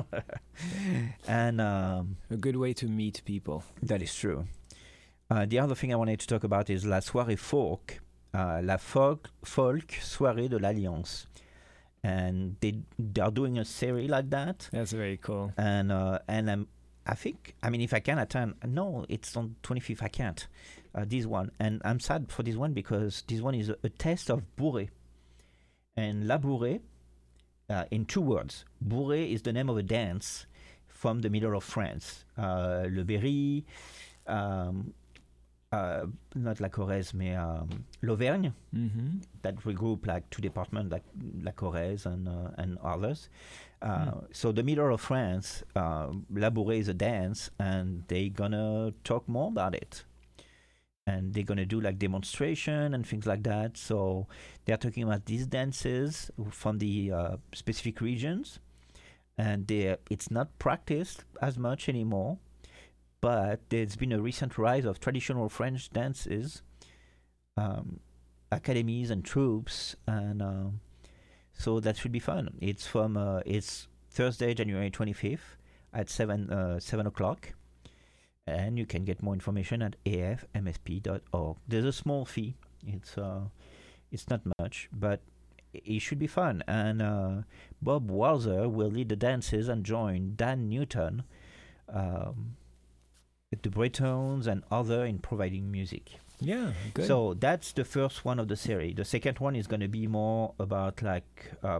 And um, A good way to meet people. that is true. Uh, the other thing I wanted to talk about is La Soirée Folk, uh, La folk, folk Soirée de l'Alliance. And they, they are doing a series like that. That's very cool. And uh, and um, I think, I mean, if I can attend, no, it's on twenty-fifth, I can't, uh, this one. And I'm sad for this one because this one is a, a test of bourrée. And La Bourrée, uh, in two words, bourrée is the name of a dance from the middle of France. Uh, Le Berry, um, uh, not La Corrèze, mais um, l'Auvergne, Mm-hmm. that regroup like two departments, like La Corrèze and uh, and others. Uh, Hmm. So the middle of France, uh, Labouré is a dance, and they gonna talk more about it. And they're gonna do like demonstration and things like that. So they're talking about these dances from the uh, specific regions, and they it's not practiced as much anymore. But there's been a recent rise of traditional French dances, um, academies and troops, and um, so that should be fun. It's from uh, it's Thursday, January twenty-fifth at seven uh, seven o'clock, and you can get more information at a f m s p dot org. There's a small fee. It's uh, it's not much, but it should be fun. And uh, Bob Walzer will lead the dances and join Dan Newton, um, the Bretons, and other in providing music. Yeah, good. So that's the first one of the series. The second one is going to be more about like uh,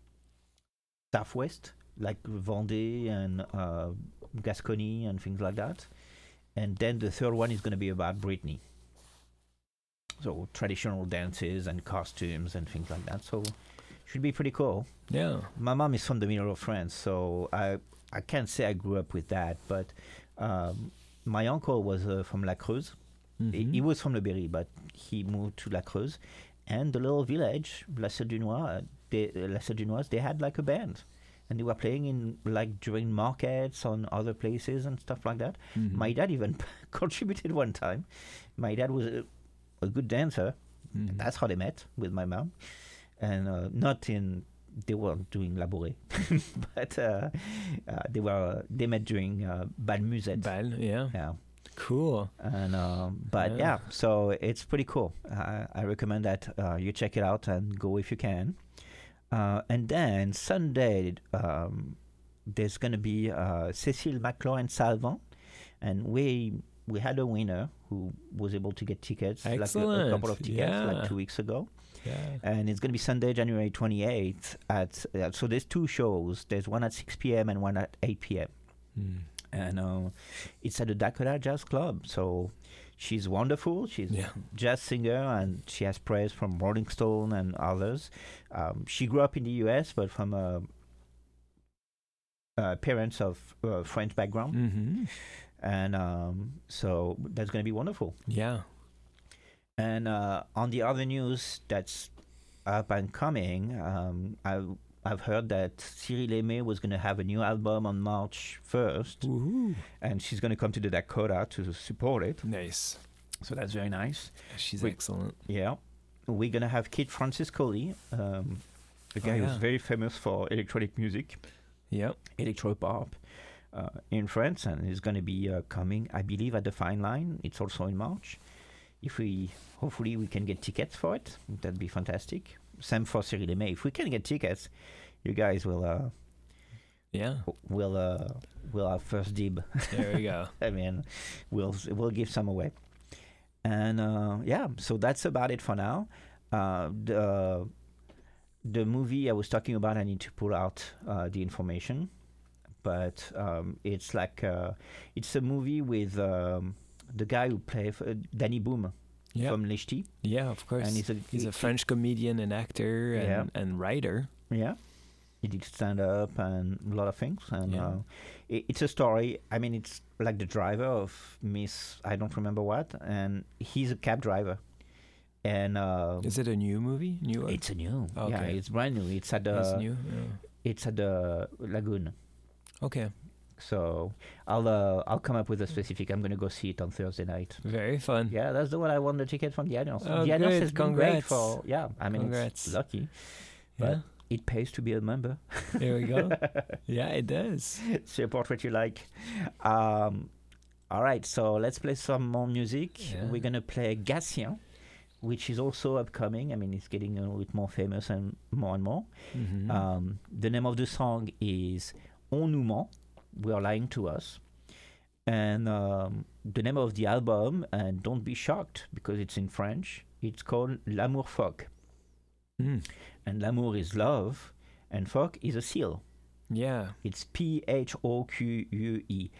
Southwest, like Vendée and uh, Gascony and things like that. And then the third one is going to be about Brittany. So traditional dances and costumes and things like that. So should be pretty cool. Yeah. My mom is from the middle of France, so I I can't say I grew up with that, but um, my uncle was uh, from La Creuse. Mhm. He, he was from Le Berry, but he moved to La Creuse. And the little village, La Celle-du-Noir, they, uh, La Celle-du-Noise, they had like a band. And they were playing in like during markets on other places and stuff like that. Mhm. My dad even contributed one time. My dad was a, a good dancer. Mhm. That's how they met with my mom. And uh, not in, they weren't doing Labouré, but uh, uh, they were, they met during uh, Bal Musette. Bal, yeah. Yeah. Cool. And um, but Yeah. yeah. so it's pretty cool. I, I recommend that uh, you check it out and go if you can. Uh, and then Sunday, um, there's gonna be uh, Cécile McLaurin Salvant, and we we had a winner who was able to get tickets, like a, a Excellent. couple of tickets, Yeah. like two weeks ago. Yeah. And it's gonna be Sunday, January twenty-eighth at. Uh, so there's two shows. There's one at six p.m. and one at eight p.m. Mm. And uh, it's at the Dakota Jazz Club. So she's wonderful. She's Yeah. a jazz singer, and she has praise from Rolling Stone and others. Um, she grew up in the U S, but from uh, uh, parents of uh, French background. Mm-hmm. And um, so that's going to be wonderful. Yeah. And uh, on the other news that's up and coming, um, I've, I've heard that Cyril Aimé was going to have a new album on March first. Woohoo. And she's going to come to the Dakota to support it. Nice. So that's very nice. She's We- excellent. Yeah. We're going to have Kid Franciscoli, um, a guy Oh, who's yeah. very famous for electronic music, Yep. electropop, uh, in France, and he's going to be uh, coming, I believe, at the Fine Line. It's also in March. If we, hopefully, we can get tickets for it. That'd be fantastic. Same for Cyril Aimé. If we can get tickets, you guys will, uh, Yeah. will, uh, will have first dib. There we go. I mean, we'll we'll give some away. And uh, yeah, so that's about it for now. Uh, the the movie I was talking about, I need to pull out uh, the information, but um, it's like uh, it's a movie with um, the guy who plays uh, Danny Boom Yeah. from Les Ch'tis. Yeah, of course. And he's a- he's a he- French comedian and actor and, Yeah. and writer. Yeah. He did stand up and a lot of things. And Yeah. uh, it, it's a story. I mean, it's like the driver of Miss, I don't remember what, and he's a cab driver. And uh, Is it a new movie? New one? it's a new. Yeah, Okay. it's brand new. It's at the It's new? Yeah. it's at the Lagoon. Okay. So I'll uh, I'll come up with a specific. I'm gonna go see it on Thursday night. Very fun. Yeah, that's the one I won the ticket from the Alliance. Oh, the Alliance good. has been great Congrats. for yeah. I mean, Congrats. it's lucky, Yeah. but it pays to be a member. There we go. Yeah, it does. Support what you like. Um, all right, so let's play some more music. Yeah. We're gonna play Gatien, which is also upcoming. I mean, it's getting a little bit more famous and more and more. Mhm. Um, the name of the song is On nous ment, We Are Lying to Us. And um, the name of the album, and don't be shocked because it's in French, it's called L'amour phoque. Mm. And l'amour is love, and phoque is a seal. Yeah. It's P H O Q U E.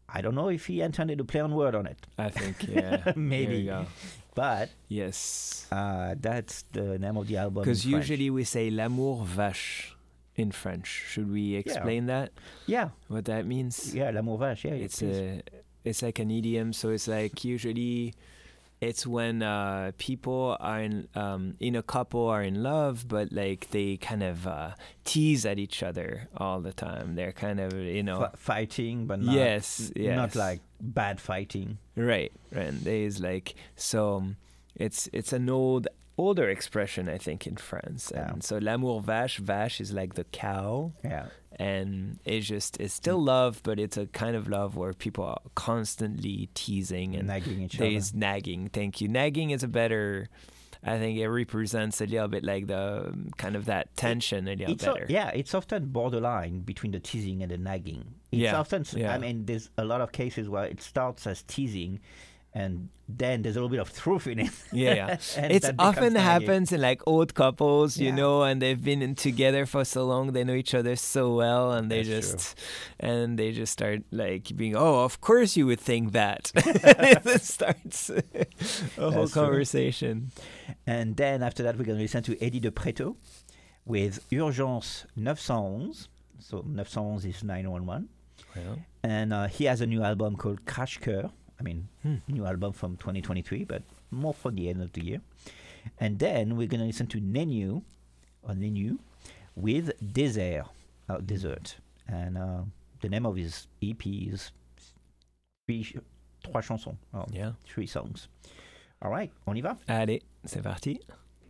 I don't know if he intended to play on word on it. I think, yeah. Maybe. There you go. But yes, uh, that's the name of the album. Because usually we say l'amour vache in French. Should we explain yeah. that? Yeah. What that means? Yeah, l'amour vache. Yeah, it's a, it's like an idiom. So it's like usually it's when uh, people are in um, in a couple are in love, but like they kind of uh, tease at each other all the time. They're kind of, you know, F- fighting, but not, yes, yes, not like bad fighting. Right, right. And there's like so it's it's an old older expression, I think, in France. And Yeah. so l'amour vache, vache is like the cow. Yeah. And it's just, it's still love, but it's a kind of love where people are constantly teasing and nagging each there's other. nagging. Thank you. Nagging is a better, I think it represents a little bit like the um, kind of that tension a little It's better. O- yeah, it's often borderline between the teasing and the nagging. It's Yeah, often, yeah. I mean, there's a lot of cases where it starts as teasing and then there's a little bit of truth in it. Yeah, yeah. And It that often becomes nagging. happens in like old couples, you Yeah. know, and they've been in together for so long, they know each other so well, and they That's just and they just start like being, oh, of course you would think that. It starts a whole That's true. conversation. And then after that, we're going to listen to Eddie de Pretto with Urgence nine one one. So nine one one is nine one one. Well, And uh, he has a new album called Crash Coeur. I mean, Hmm. new album from twenty twenty-three, but more for the end of the year. And then we're going to listen to Nenu, or Nenu, with Désert, uh, Desert. And uh, the name of his E P is three, ch- Trois chansons, oh, yeah. three songs. All right, on y va? Allez, c'est parti.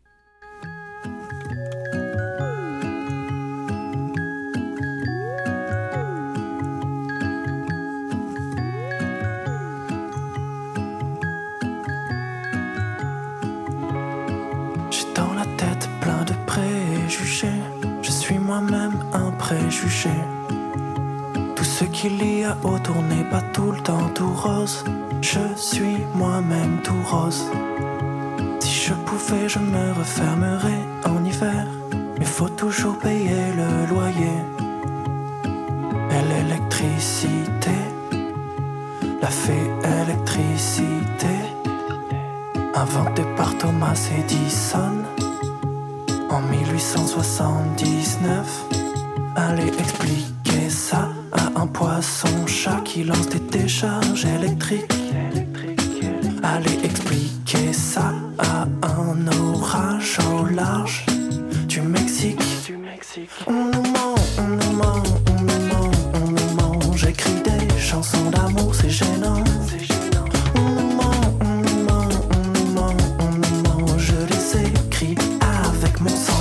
J'ai dans la tête plein de préjugés. Je suis moi-même un préjugé. Tout ce qu'il y a autour n'est pas tout le temps tout rose. Je suis moi-même tout rose. Si je pouvais, je me refermerais en hiver. Mais faut toujours payer le loyer. Et l'électricité, la fée électricité, inventée par Thomas Edison en mille huit cent soixante-dix-neuf. Allez expliquer ça à un poisson-chat qui lance des décharges électriques. Allez expliquer ça à un orage au large du Mexique. On nous ment, on nous ment, on nous ment, on nous ment. J'écris des chansons d'amour, c'est gênant. On nous ment, on nous ment, on nous ment, on nous ment. Je les écris avec mon sang.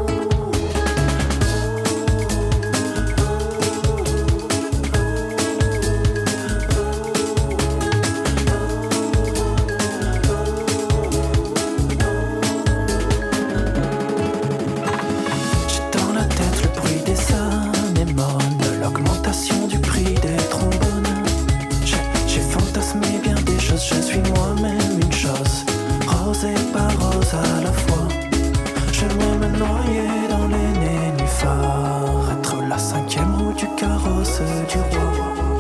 J'ai dans la tête le bruit des anémones, l'augmentation du prix des trombones. J'ai, j'ai fantasmé bien des choses, je suis moi-même une chose, rose et pas rose à la fois. J'aimerais me noyer dans les nénuphars, être la cinquième roue du carrosse du roi.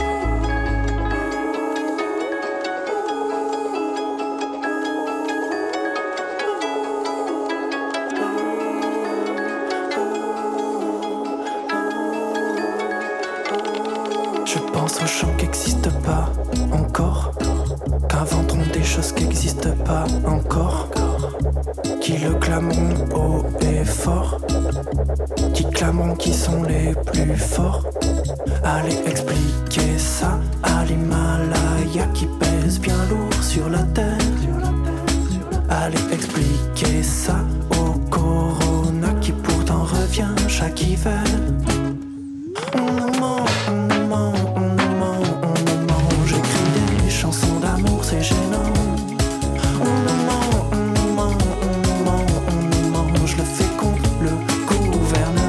Je pense aux chants qui n'existent pas encore, qu'inventeront des choses qui n'existent pas encore, qui le clameront haut et fort, qui clameront qui sont les plus forts. Allez expliquer ça à l'Himalaya qui pèse bien lourd sur la terre. Allez expliquer ça au Corona qui pourtant revient chaque hiver. On nous ment, on nous ment, on nous ment, on nous ment. J'écris des chansons d'amour, c'est gênant. On nous ment, on nous ment, on nous ment, on nous ment. Je le fais contre le gouvernement.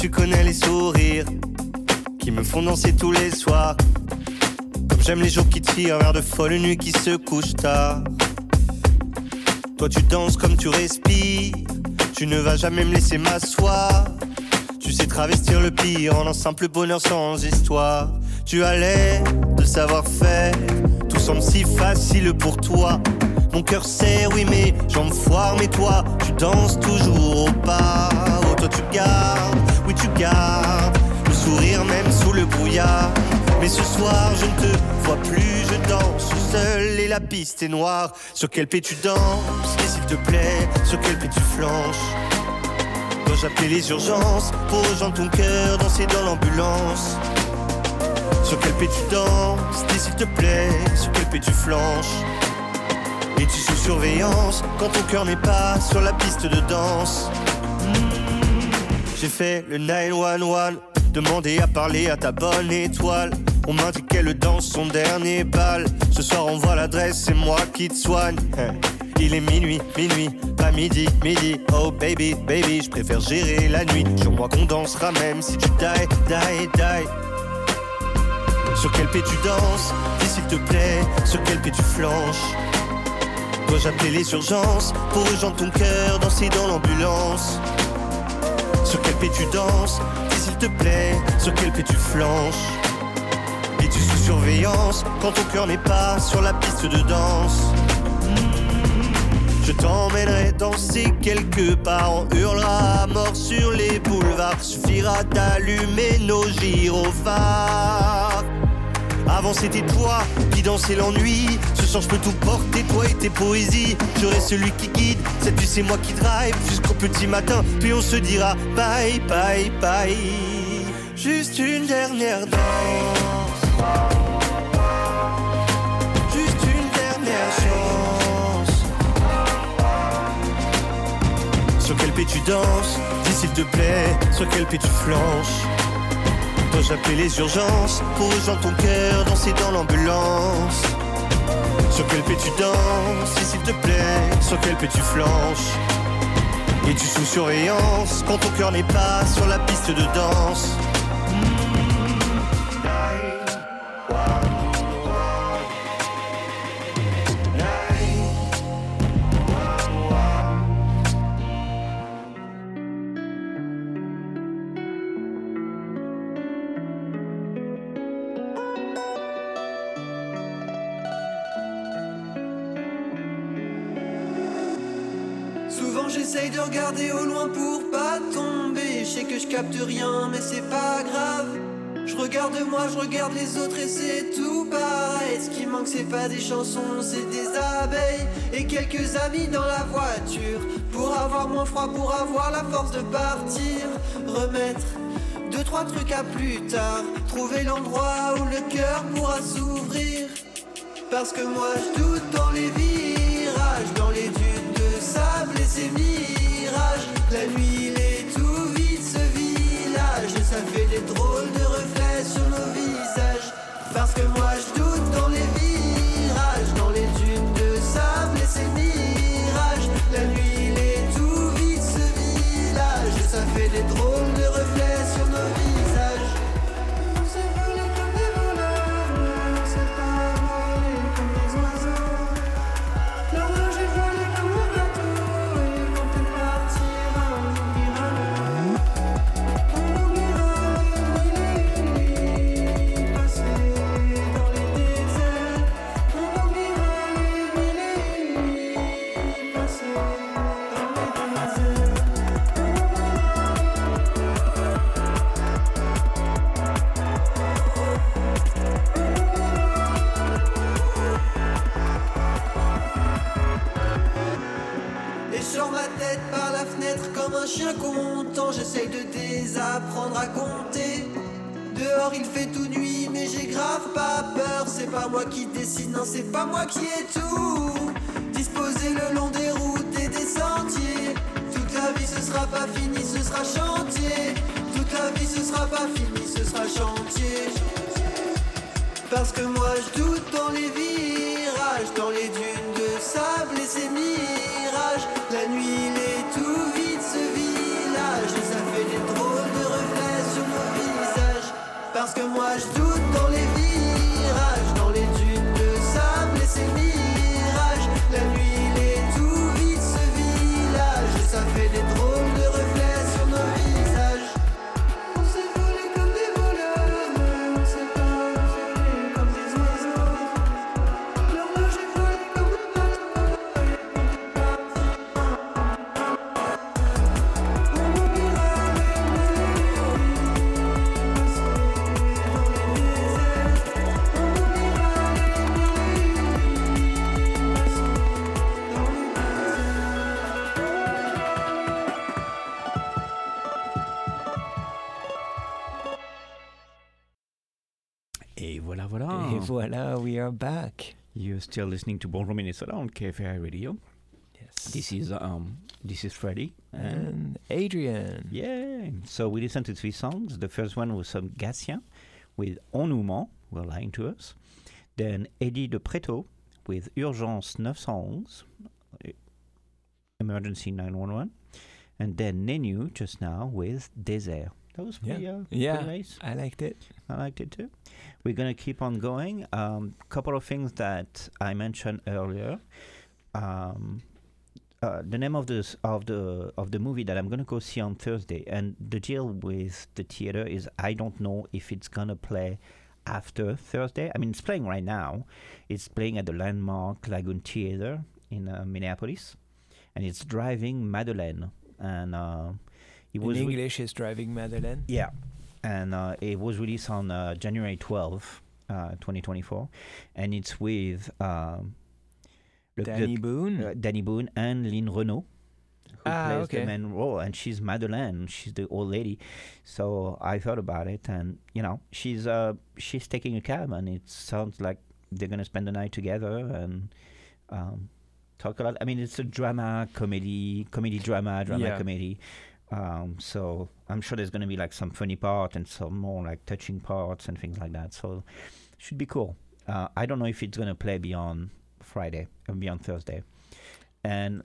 tu connais les sourires qui me font danser tous les soirs. Comme j'aime les jours qui tirent vers de folles nuits qui se couchent tard. Toi tu danses comme tu respires, tu ne vas jamais me laisser m'asseoir. Tu sais travestir le pire en un simple bonheur sans histoire. Tu as l'air de savoir faire, tout semble si facile pour toi. Mon cœur sait, oui mais j'en me foire, mais toi tu danses toujours au pas. Oh toi tu gardes, oui tu gardes le sourire même sous le brouillard. Mais ce soir je ne te vois plus, je danse seul et la piste est noire. Sur quel pied tu danses, et s'il te plaît, sur quel pied tu flanches? Dois-je appeler les urgences pour rejoindre ton cœur, danser dans l'ambulance? Sur quel pied tu danses, et s'il te plaît, sur quel pied tu flanches? Es-tu sous surveillance quand ton cœur n'est pas sur la piste de danse? mmh. J'ai fait le neuf un un, demandé à parler à ta bonne étoile. On m'indique qu'elle danse son dernier bal. Ce soir on voit l'adresse, c'est moi qui te soigne. Il est minuit, minuit, pas midi, midi. Oh baby, baby, je préfère gérer la nuit. Jure-moi qu'on dansera même si tu die, die, die. Sur quel pied tu danses, dis s'il te plaît, sur quel pied tu flanches? Dois-je appeler les urgences pour rejoindre ton cœur, danser dans l'ambulance? Sur quel pied tu danses, dis s'il te plaît, sur quel pied tu flanches? Es-tu sous surveillance quand ton cœur n'est pas sur la piste de danse? Je t'emmènerai danser quelque part, on hurlera à mort sur les boulevards. Suffira d'allumer nos gyrophares. Avant c'était toi qui dansais l'ennui. Ce soir je peux tout porter, toi et tes poésies. Je reste celui qui guide, cette nuit c'est moi qui drive jusqu'au petit matin, puis on se dira bye, bye, bye. Juste une dernière danse, juste une dernière chance. Sur quel pied tu danses, dis s'il te plaît, sur quel pied tu flanches? Dois-je appeler les urgences pour rejoindre ton cœur, danser dans l'ambulance? Sur quel pied tu danses, s'il te plaît, sur quel pied tu flanches? Es-tu sous surveillance quand ton cœur n'est pas sur la piste de danse? J'essaye de regarder au loin pour pas tomber. Je sais que je capte rien mais c'est pas grave. Je regarde moi, je regarde les autres et c'est tout pareil. Ce qui manque c'est pas des chansons, c'est des abeilles. Et quelques amis dans la voiture, pour avoir moins froid, pour avoir la force de partir. Remettre deux trois trucs à plus tard, trouver l'endroit où le cœur pourra s'ouvrir. Parce que moi je doute dans les virages, dans les dunes de sable et ses mirages. La nuit il est tout vide ce village, et ça fait des drôles de reflets sur nos visages. Parce que moi je doute dans les virages, dans les dunes de sable et ses mirages. La nuit il est tout vide ce village, et ça fait des drôles de reflets sur nos visages. On s'est volé comme des voleurs, on s'est pas volé comme des oiseaux. L'horloge est volée comme un bateau, et quand elle partira, on oubliera le. On oubliera les nuits passées dans les déserts. On oubliera les nuits passées dans les déserts. Et je sors ma tête par la fenêtre comme un chien content. J'essaye de désapprendre à compter. Dehors il fait tout nuit mais j'ai grave pas peur. C'est pas moi qui décide, non c'est pas moi qui ai tout disposé le long des routes et des sentiers. Toute la vie ce sera pas fini, ce sera chantier. Toute la vie ce sera pas fini, ce sera chantier. Parce que moi je doute dans les virages, dans les dunes de sable et ses mirages. La nuit il est tout vide ce village, et ça fait des drôles de reflets moi je doute dans les virages, dans les dunes de sable et ses mirages. La nuit il est tout vide ce village, et ça fait des drôles de reflets sur nos visages. On s'est volé comme des voleurs, mais on s'est pas volé comme des oiseaux. L'horloge est volée comme le bateau, et quand t'es parti, on oubliera les nuits passées dans les déserts. On oubliera les nuits passées dans les déserts. Et voilà, voilà. Et voilà, we are back. You're still listening to Bonjour Minnesota on K F A I Radio. Yes. This is um, this is Freddie And Adrian. yeah. So we listened to three songs. The first one was some Gatien with Ennuyement, who are lying to us. Then Eddie de Preto with Urgence nine one one, Emergency nine one one. And then Nenu just now with Désert. That was pretty, Yeah. uh, Yeah. pretty nice. I liked it. I liked it too. We're gonna keep on going. Um, couple of things that I mentioned earlier. Um, uh, the name of this of the of the movie that I'm gonna go see on Thursday, and the deal with the theater is I don't know if it's gonna play after Thursday. I mean, it's playing right now. It's playing at the Landmark Lagoon Theater in uh, Minneapolis, and it's Driving Madeleine. And uh, it In was re- English, is Driving Madeleine. yeah, and uh, it was released on uh, January twelfth, uh, twenty twenty-four, and it's with um, the- the- Danny Boone. uh, Danny Boone and Lynn Renault, who Ah, plays okay. the main role, and she's Madeleine. She's the old lady. So I thought about it, and you know, she's uh she's taking a cab, and it sounds like they're gonna spend the night together and um, talk a lot. I mean, it's a drama, comedy, comedy, drama, drama, Yeah. comedy. Um, so I'm sure there's gonna be like some funny part and some more like touching parts and things like that. So should be cool. Uh, I don't know if it's gonna play beyond Friday and beyond Thursday. And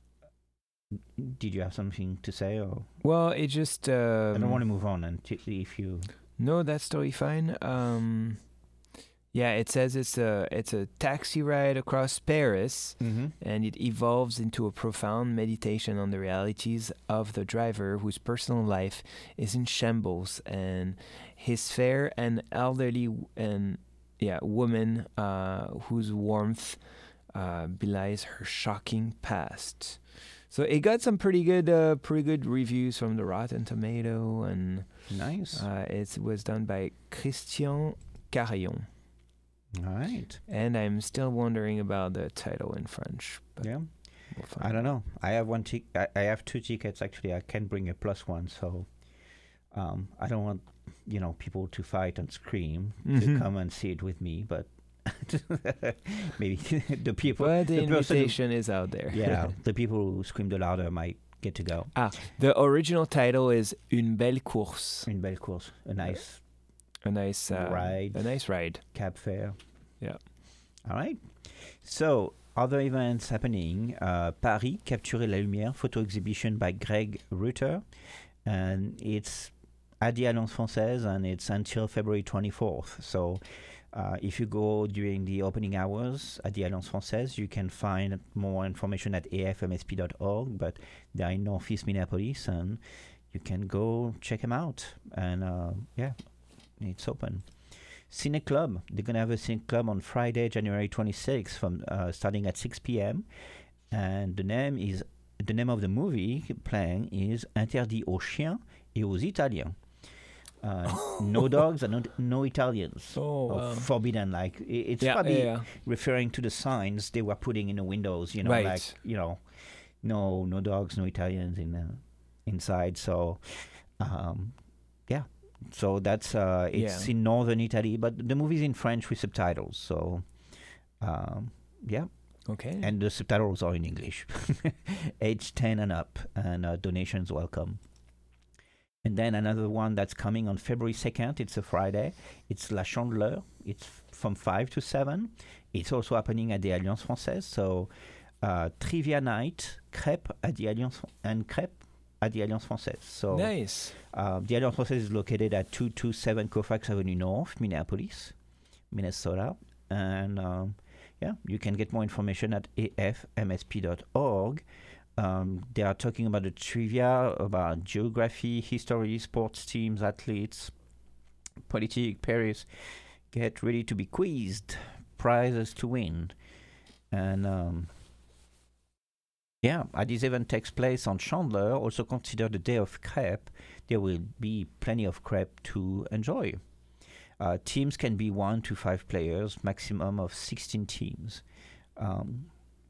did you have something to say, or Well, it just. Um, I don't want to move on and t- if you No, that's totally fine. Um, yeah, it says it's a it's a taxi ride across Paris, Mhm. and it evolves into a profound meditation on the realities of the driver whose personal life is in shambles, and his fair and elderly w- and yeah woman uh, whose warmth uh, belies her shocking past. So it got some pretty good uh, pretty good reviews from the Rotten Tomato, and nice. uh, it was done by Christian Carillon. All right. And I'm still wondering about the title in French. But Yeah. we'll find I don't know. I have one. Tic- I, I have two tickets actually. I can bring a plus one, so um, I don't want you know people to fight and scream Mhm. to come and see it with me. But maybe the people. But the, the person who- invitation is out there. yeah, the people who scream the louder might get to go. Ah, the original title is Une belle course. Une belle course, a nice A nice uh, ride, A nice ride. cab fare. Yeah. All right. So, other events happening. Uh, Paris, Capturer la Lumière, photo exhibition by Greg Rutter. And it's at the Alliance Française, and it's until February twenty-fourth. So, uh, if you go during the opening hours at the Alliance Française, you can find more information at a f m s p dot org, but they're in Northeast Minneapolis, and you can go check them out. And, uh, yeah, it's open. Cine Club. They're gonna have a Cine Club on Friday, January twenty-sixth, from uh, starting at six p.m. And the name is the name of the movie playing is Interdit aux chiens et aux Italiens. Uh, no dogs and no, no Italians. Oh, Or wow. forbidden. Like i- it's Yeah, probably yeah, yeah. referring to the signs they were putting in the windows. You know, Right. like you know, no no dogs, no Italians in uh, inside. So, um, yeah. So that's uh, it's Yeah. in northern Italy, but the movie's in French with subtitles. So, um, yeah, Okay. and the subtitles are in English, age ten and up, and uh, donations welcome. And then another one that's coming on February second. It's a Friday. It's La Chandeleur. It's f- from five to seven. It's also happening at the Alliance Française. So, uh, trivia night, crêpe at the Alliance and crêpe at the Alliance Française. So nice. Uh, the Alliance Française is located at two twenty-seven Colfax Avenue North, Minneapolis, Minnesota. And um, yeah, you can get more information at a f m s p dot org. Um, they are talking about the trivia, about geography, history, sports teams, athletes, politics, Paris. Get ready to be quizzed, prizes to win. And um, yeah, as this event takes place on Chandler, also consider the day of crepe. There will be plenty of crepe to enjoy. Uh, teams can be one to five players, maximum of sixteen teams. Um,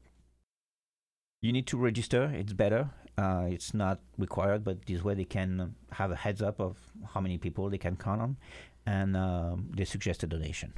you need to register, it's better. Uh, it's not required, but this way they can have a heads up of how many people they can count on, and um, they suggest a donation.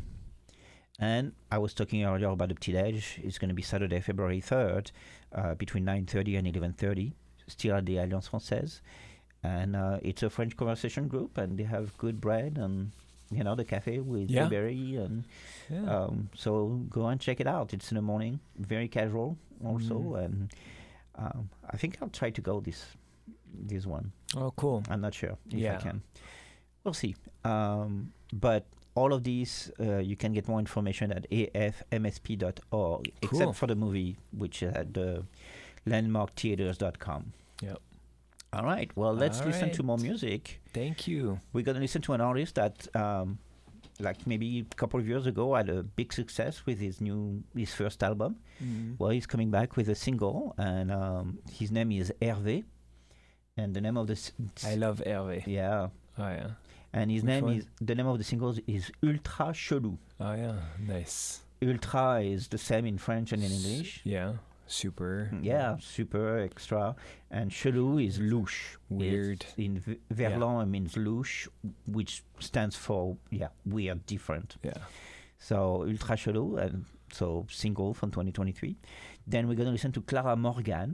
And I was talking earlier about the Petit Déj. It's going to be Saturday, February third, uh, between nine thirty and eleven thirty, still at the Alliance Française. And uh, it's a French conversation group, and they have good bread and, you know, the cafe with yeah. blueberry. And yeah. um, so go and check it out. It's in the morning, very casual also. Mm. And um, I think I'll try to go this this one. Oh, cool. I'm not sure if yeah. I can. We'll see. Um, but all of these, uh, you can get more information at a f m s p dot org, cool. except for the movie, which is at the landmark theaters dot com. Yep. All right. Well, let's all listen right. to more music. Thank you. We're going to listen to an artist that, um, like maybe a couple of years ago, had a big success with his new, his first album. Mm. Well, he's coming back with a single, and um, his name is Hervé. And the name of the... S- I love Hervé. Yeah. Oh, yeah. And his Which name one? is, the name of the single is Ultra Chelou. Oh, yeah. Nice. Ultra is the same in French and in English. Yeah. Super. Yeah, super, extra. And Chelou is louche. Weird. It's in v- Verlan, yeah. It means louche, which stands for, yeah, weird, different. Yeah. So, Ultra Chelou, and so single from twenty twenty-three. Then we're going to listen to Clara Morgan,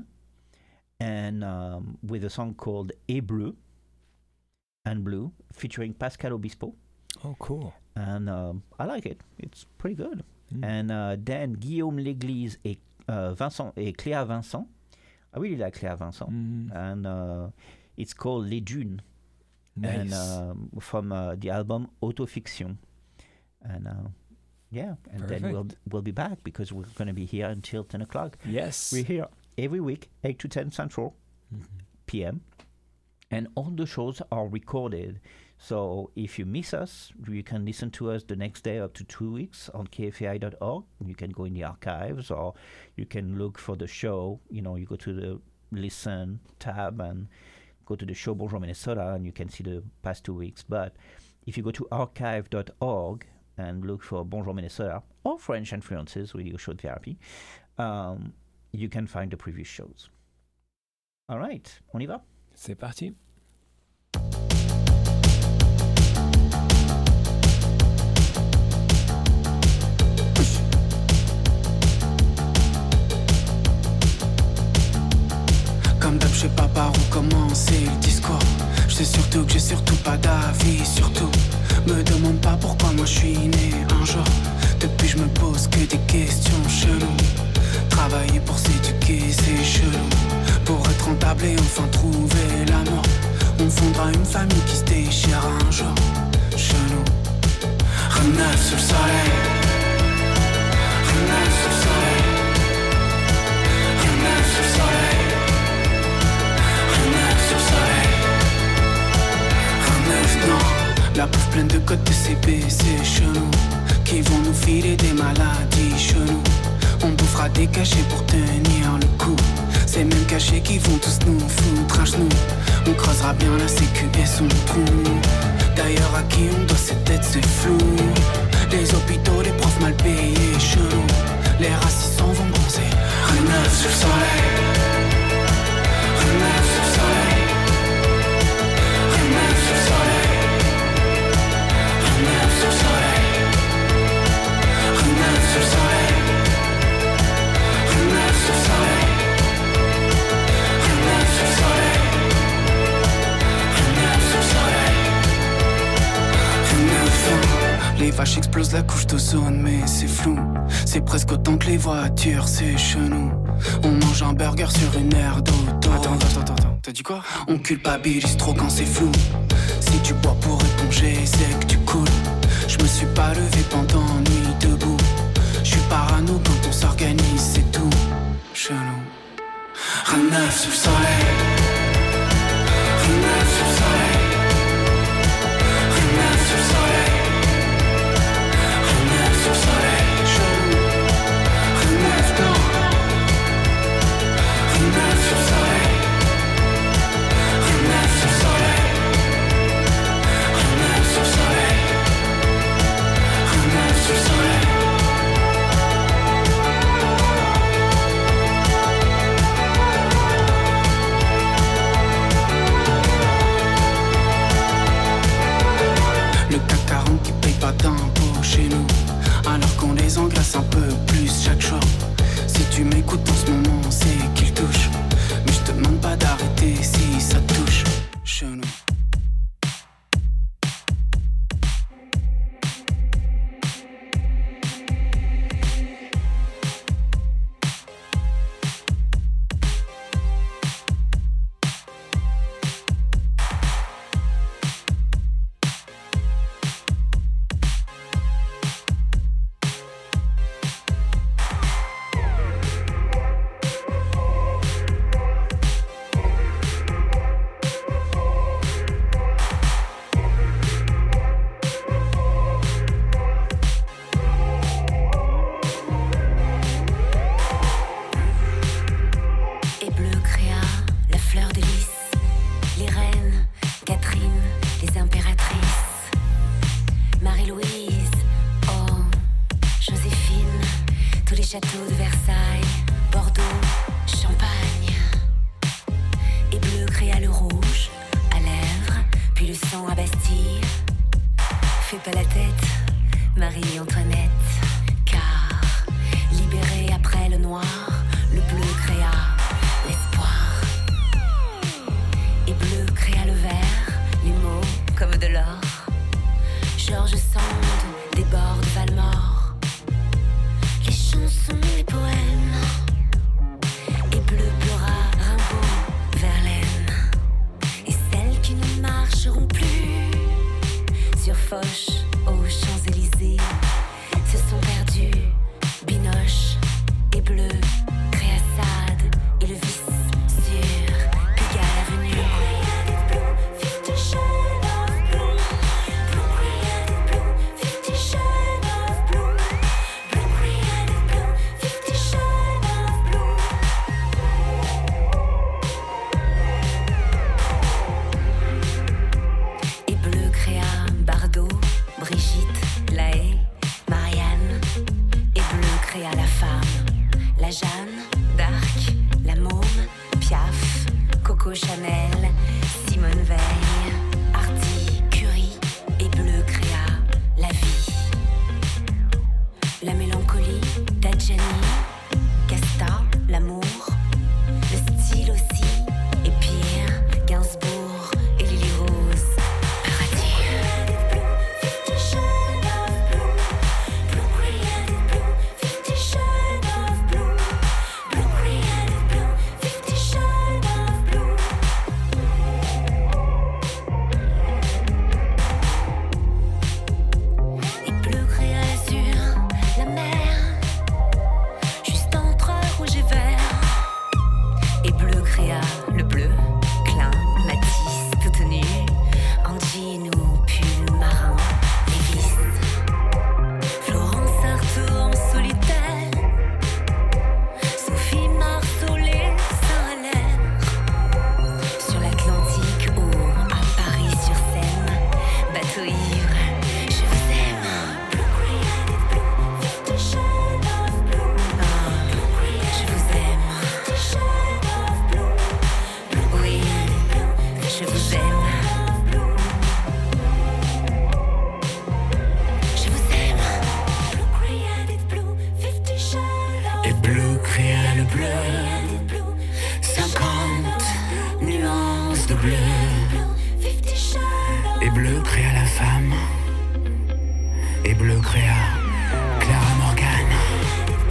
and um, with a song called Et Bleu, and Blue, featuring Pascal Obispo. Oh, cool. And um, I like it. It's pretty good. Mm. And uh, then Guillaume L'Église et uh, Vincent et Cléa Vincent. I really like Cléa Vincent. Mm. And uh, it's called Les Dunes. Nice. And um, from uh, the album Autofiction. And uh, yeah, and Perfect. then we'll we'll be back because we're going to be here until ten o'clock. Yes. We're here every week, eight to ten Central mm-hmm. P M. And all the shows are recorded. So if you miss us, you can listen to us the next day up to two weeks on k f a i dot org. You can go in the archives, or you can look for the show. You know, you go to the Listen tab and go to the show Bonjour Minnesota, and you can see the past two weeks. But if you go to archive dot org and look for Bonjour Minnesota or French Influences Radio Show Therapy, um, you can find the previous shows. All right, on y va? C'est parti. Comme d'hab, je sais pas par où commencer le discours. Je sais surtout que j'ai surtout pas d'avis. Surtout, me demande pas pourquoi moi je suis né un jour. Depuis, je me pose que des questions cheloues. Travailler pour s'éduquer, c'est chelou. Pour être rentable et enfin trouver l'amour. On fondera une famille qui se déchire un jour. Chelou. Rien de neuf sous le soleil. Rien de neuf sous le soleil. Rien de neuf sous le soleil. Rien de neuf sous le soleil. Rien de neuf, non. La bouffe pleine de codes de C B, c'est chelou. Qui vont nous filer des maladies chelou. On bouffera des cachets pour tenir le coup. Ces mêmes cachets qui vont tous nous foutre à genoux. On creusera bien la sécu et son trou. D'ailleurs à qui on doit cette tête c'est flou. Les hôpitaux, les profs mal payés, chelou. Les racistes s'en vont bronzer. Rien de neuf sur le soleil. Rien de neuf sur le soleil. Rien de neuf sur le soleil. Rien de neuf sur le soleil. Rien de neuf sur le soleil. Rien de neuf sur le soleil. Rien de neuf sur le soleil. Rien de neuf sur le soleil. Rien de neuf. Les vaches explosent la couche d'ozone, mais c'est flou. C'est presque autant que les voitures, c'est chenou. On mange un burger sur une aire d'auto. Attends, attends, attends, attends. T'as dit quoi? On culpabilise trop quand c'est flou. Si tu bois pour éponger, c'est que tu coules. Je me suis pas levé pendant nuit debout. Je suis parano quand on s'organise, c'est tout. Chelou. Rien de neuf sous le soleil. Rien de neuf sous le soleil. Rien de neuf sous le soleil. Rien de neuf sous le soleil. Chelou. Rien de neuf, non. Rien de neuf sous le soleil. Rien de neuf sous le soleil. Rien de neuf sous le soleil. Rien de neuf sous le soleil. Le C A C quarante qui paye pas d'impôts chez nous, alors qu'on les engraisse un peu plus chaque jour. Si tu m'écoutes en ce moment, c'est qu'il touche. Mais je te demande pas d'arrêter si ça te touche. Chelou.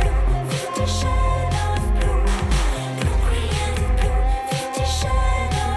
Shadow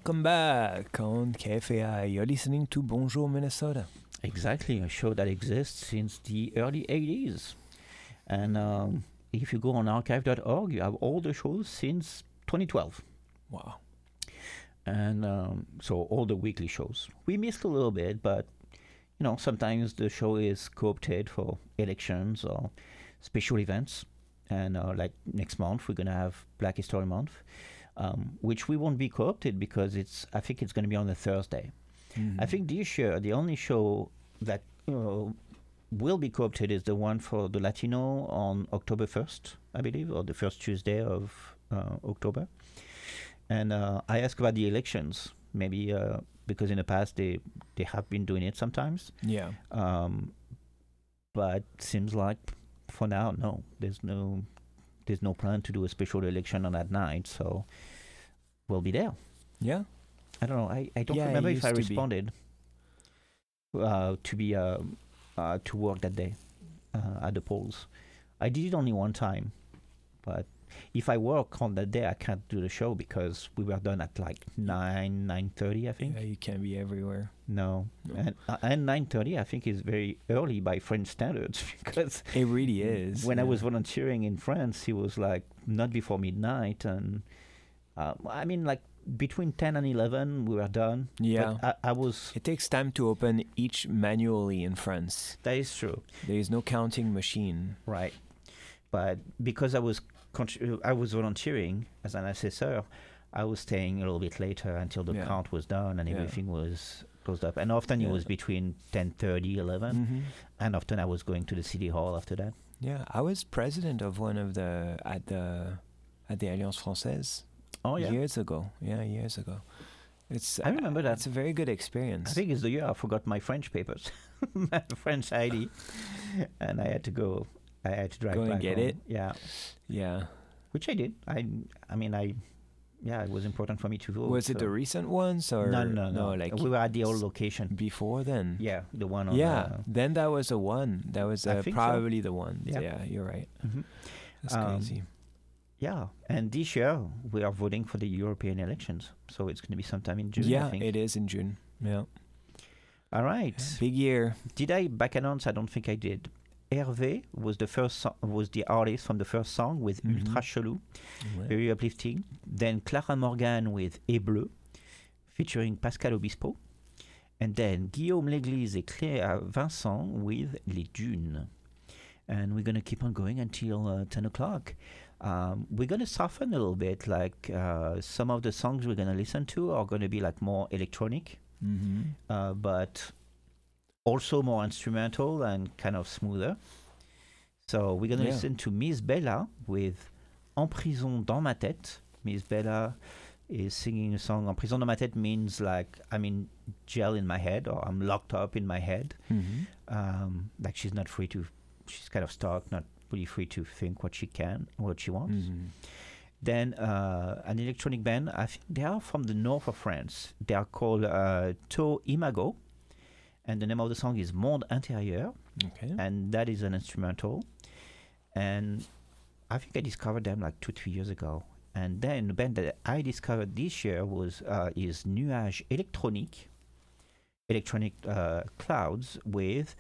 Welcome back on K F A I. You're listening to Bonjour Minnesota. Exactly, a show that exists since the early eighties. And um, if you go on archive dot org, you have all the shows since twenty twelve. Wow. And um, so all the weekly shows. We missed a little bit, but you know, sometimes the show is co-opted for elections or special events. And uh, like next month, we're going to have Black History Month, um, which we won't be co-opted because it's. I think it's going to be on a Thursday. Mm-hmm. I think this year, the only show that you know, will be co-opted is the one for the Latino on October first, I believe, or the first Tuesday of uh, October. And uh, I asked about the elections, maybe uh, because in the past they, they have been doing it sometimes. Yeah. Um, but seems like for now, no. There's no there's no plan to do a special election on that night, so we'll be there. Yeah. I don't know. I, I don't yeah, remember if I to responded uh, to be uh, uh, to work that day uh, at the polls. I did it only one time, but if I work on that day, I can't do the show because we were done at like nine, nine thirty, I think. Yeah, you can't be everywhere. No, no. and uh, and nine thirty, I think, is very early by French standards because it really is. When yeah. I was volunteering in France, it was like not before midnight, and uh, I mean, like between ten and eleven, we were done. Yeah, but I, I was. It takes time to open each manually in France. That is true. There is no counting machine. Right, but because I was. I was volunteering as an assessor. I was staying a little bit later until the yeah. count was done and everything yeah. was closed up. And often yeah. it was between ten thirty, eleven. Mm-hmm. And often I was going to the city hall after that. Yeah, I was president of one of the at the at the Alliance Française. Oh yeah, years ago. Yeah, years ago. It's. I remember uh, that. It's a very good experience. I think it's the year I forgot my French papers, my French I D, and I had to go. I had to drive go back and get home. it. Yeah, yeah. Which I did. I, I mean, I, yeah, it was important for me to vote. Was it so. the recent ones or no, no, no, no? Like we were at the old location before then. Yeah, the one. On yeah, the, then that was the one. That was uh, probably so. the one. Yeah, yeah you're right. Mm-hmm. That's um, crazy. Yeah, and this year we are voting for the European elections, so it's going to be sometime in June. Yeah, I think. it is in June. Yeah. All right. Big year. Did I back announce? I don't think I did. Hervé was the first so- was the artist from the first song with mm-hmm. Ultra Chelou, ouais. very uplifting. Then Clara Morgan with Et Bleu, featuring Pascal Obispo. And then Guillaume L'Église et Claire Vincent with Les Dunes. And we're going to keep on going until uh, ten o'clock. Um, we're going to soften a little bit, like uh, some of the songs we're going to listen to are going to be like more electronic, mm-hmm. uh, but also more instrumental and kind of smoother. So we're going to yeah. listen to Miss Bella with En prison dans ma tête. Miss Bella is singing a song. En prison dans ma tête means like I'm in jail in my head, or I'm locked up in my head. Mm-hmm. Um, like she's not free to, she's kind of stuck, not really free to think what she can, what she wants. Mm-hmm. Then uh, an electronic band, I think they are from the north of France. They are called uh, To Imago. And the name of the song is Monde Intérieur. Okay. And that is an instrumental. And I think I discovered them like two, three years ago. And then the band that I discovered this year was uh, is Nuage Électronique, Electronic uh, Clouds with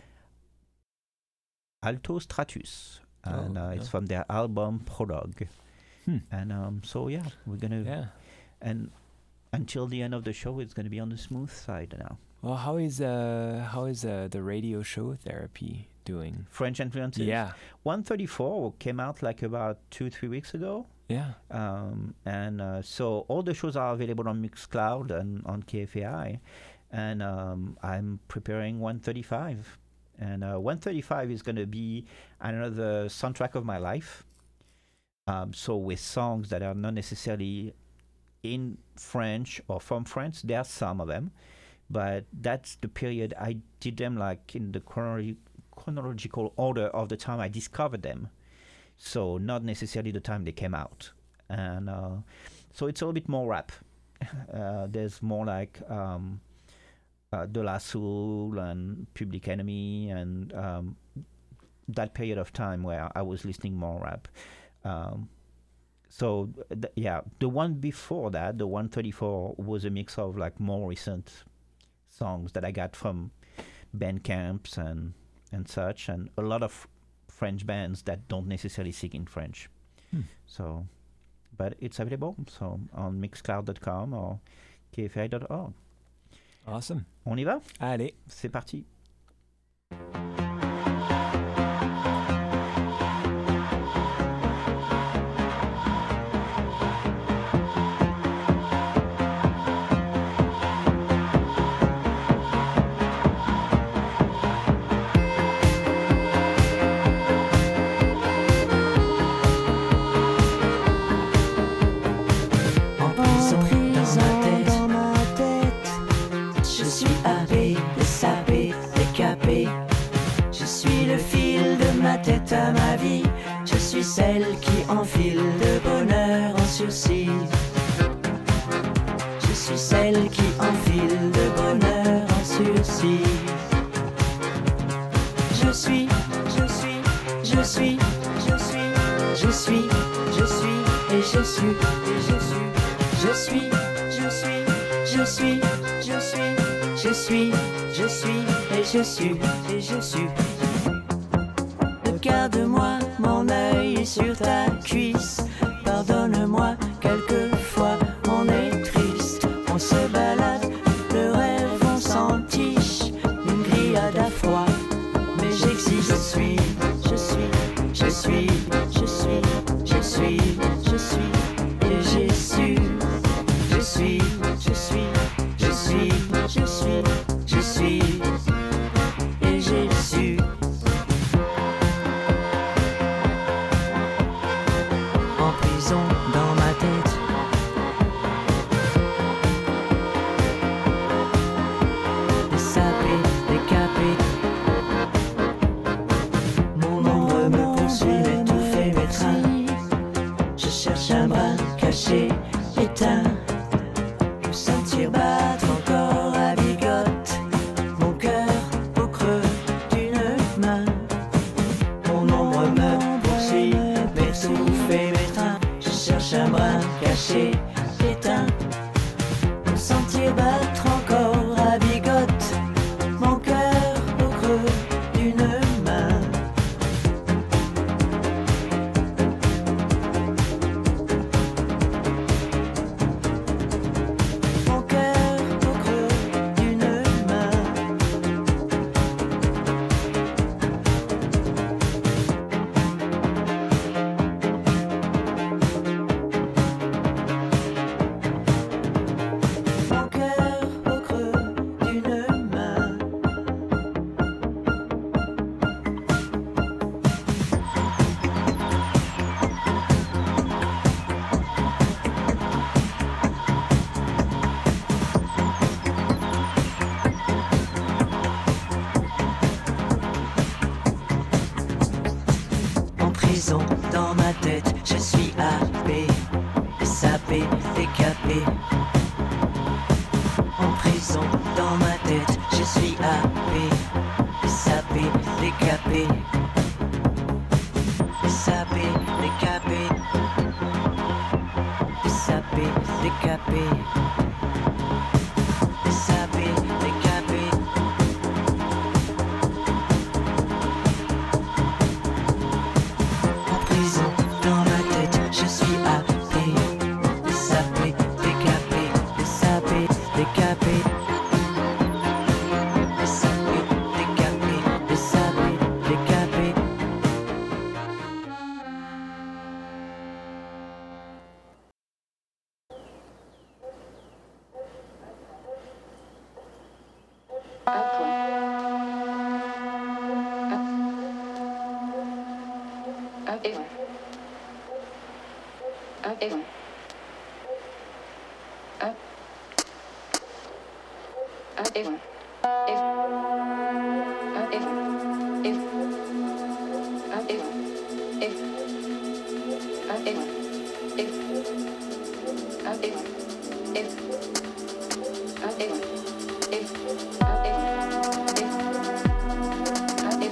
Alto Stratus. And oh, uh, it's yeah. from their album Prologue. Hmm. And um, so, yeah, we're going to... Yeah. And until the end of the show, it's going to be on the smooth side now. Well, how is uh how is uh, the radio show therapy doing? French influences? Yeah. one thirty-four came out like about two, three weeks ago. Yeah. Um, and uh, so all the shows are available on Mixcloud and on K F A I. And um, I'm preparing one thirty-five. And uh, one thirty-five is going to be another soundtrack of my life. Um, so with songs that are not necessarily in French or from France, there are some of them. But that's the period I did them like in the chronolo- chronological order of the time I discovered them. So not necessarily the time they came out. And uh, so it's a little bit more rap. Uh, there's more like um, uh, De La Soul and Public Enemy and um, that period of time where I was listening more rap. Um, so th- yeah, the one before that, the one thirty-four, was a mix of like more recent songs that I got from band camps and and such, and a lot of French bands that don't necessarily sing in French. Hmm. So, but it's available so on mixcloud dot com or k f a i dot org. Awesome. On y va? Allez, c'est parti. À ma vie, je suis celle qui enfile de bonheur en sursis. Je suis celle qui enfile de bonheur en sursis. Je suis, je suis, je suis, je suis, je suis, je suis, et je suis, et je suis, je suis, je suis, je suis, je suis, je suis, je suis, et je suis, et je suis. Regarde-moi, mon œil est sur ta cuisse. Pardonne-moi, quelquefois on est triste. On se balade, le rêve on s'entiche. Une grillade à froid, mais j'existe. Je suis, je suis, je suis, je suis, je suis, je suis, et j'ai su. Je suis, je suis, je suis, je suis, je suis, et j'ai su. Dans ma tête, sapé, décapé. Mon ombre me poursuit, m'étouffe mes trains. Je cherche un bras caché, éteint. Je sentir battre encore à bigote mon cœur au creux d'une main. Mon ombre me poursuit, m'étouffe mes trains. Cherche un bras caché, éteint. Pour sentir battre encore à bigote mon cœur au creux d'une main. Mon cœur au creux d'une main. Dans ma tête, je suis happé, sapé, décapé. En prison, dans ma tête, je suis happé, sapé, décapé. Sapé, décapé. Sapé, décapé. Sapé, décapé. Dans ma tête, je suis happé, sapé, décapé, sapé, décapé, sapé, décapé, sapé, décapé.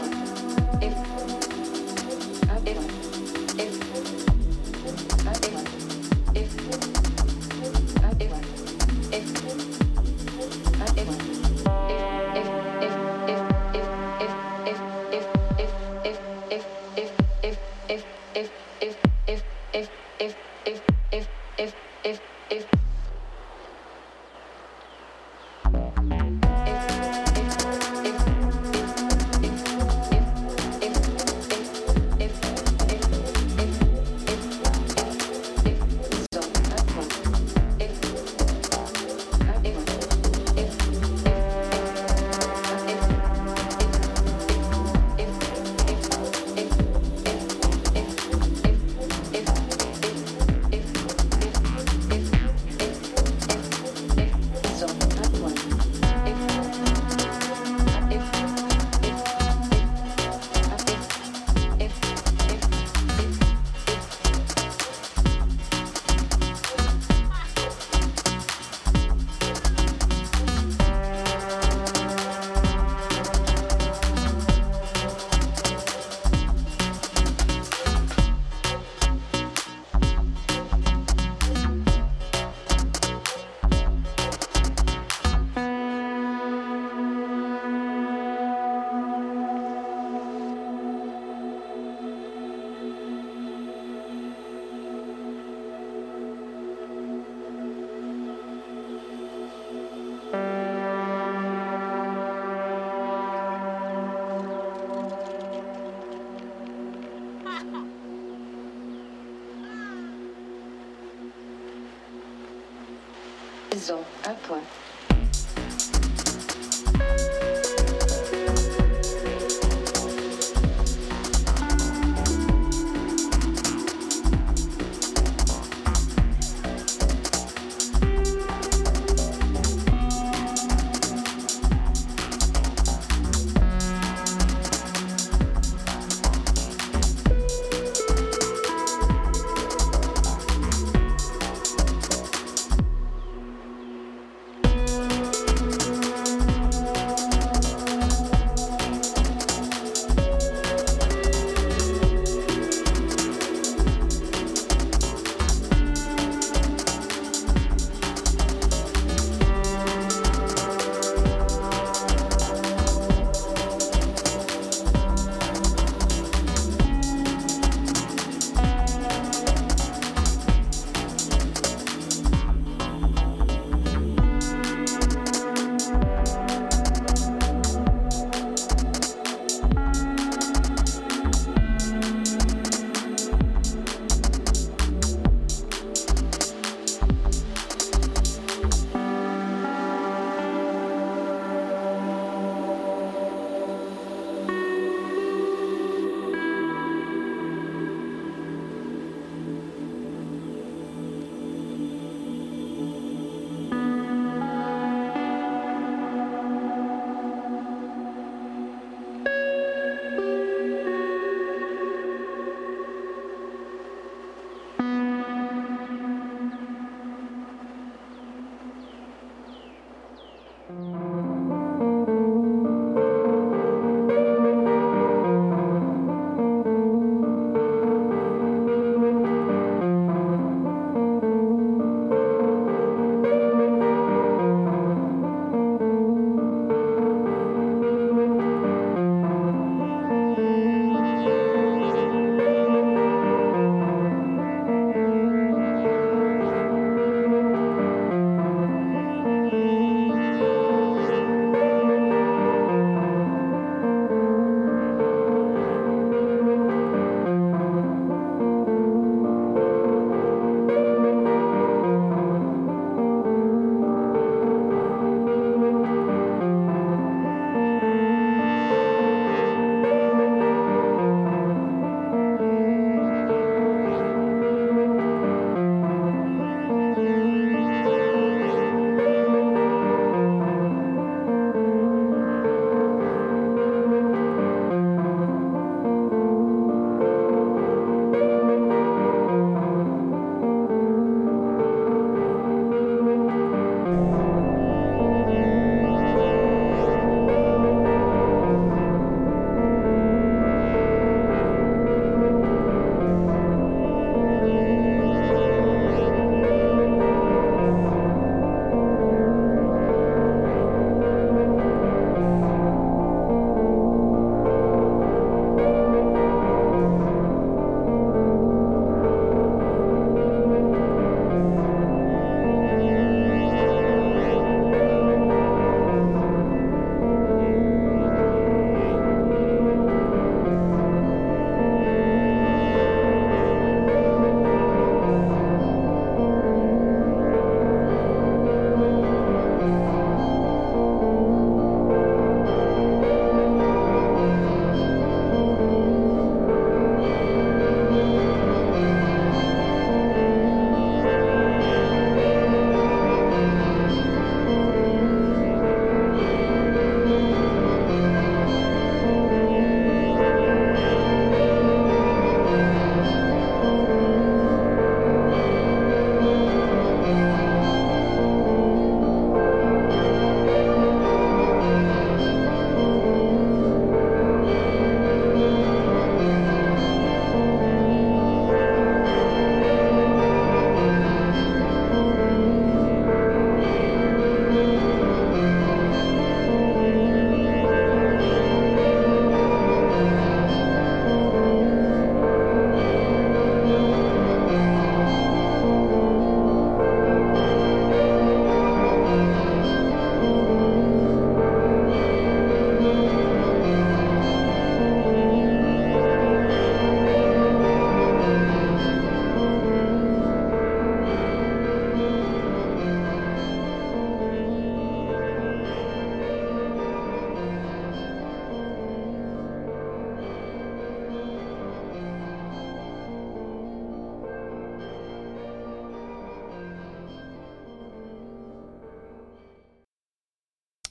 If Maison, un point.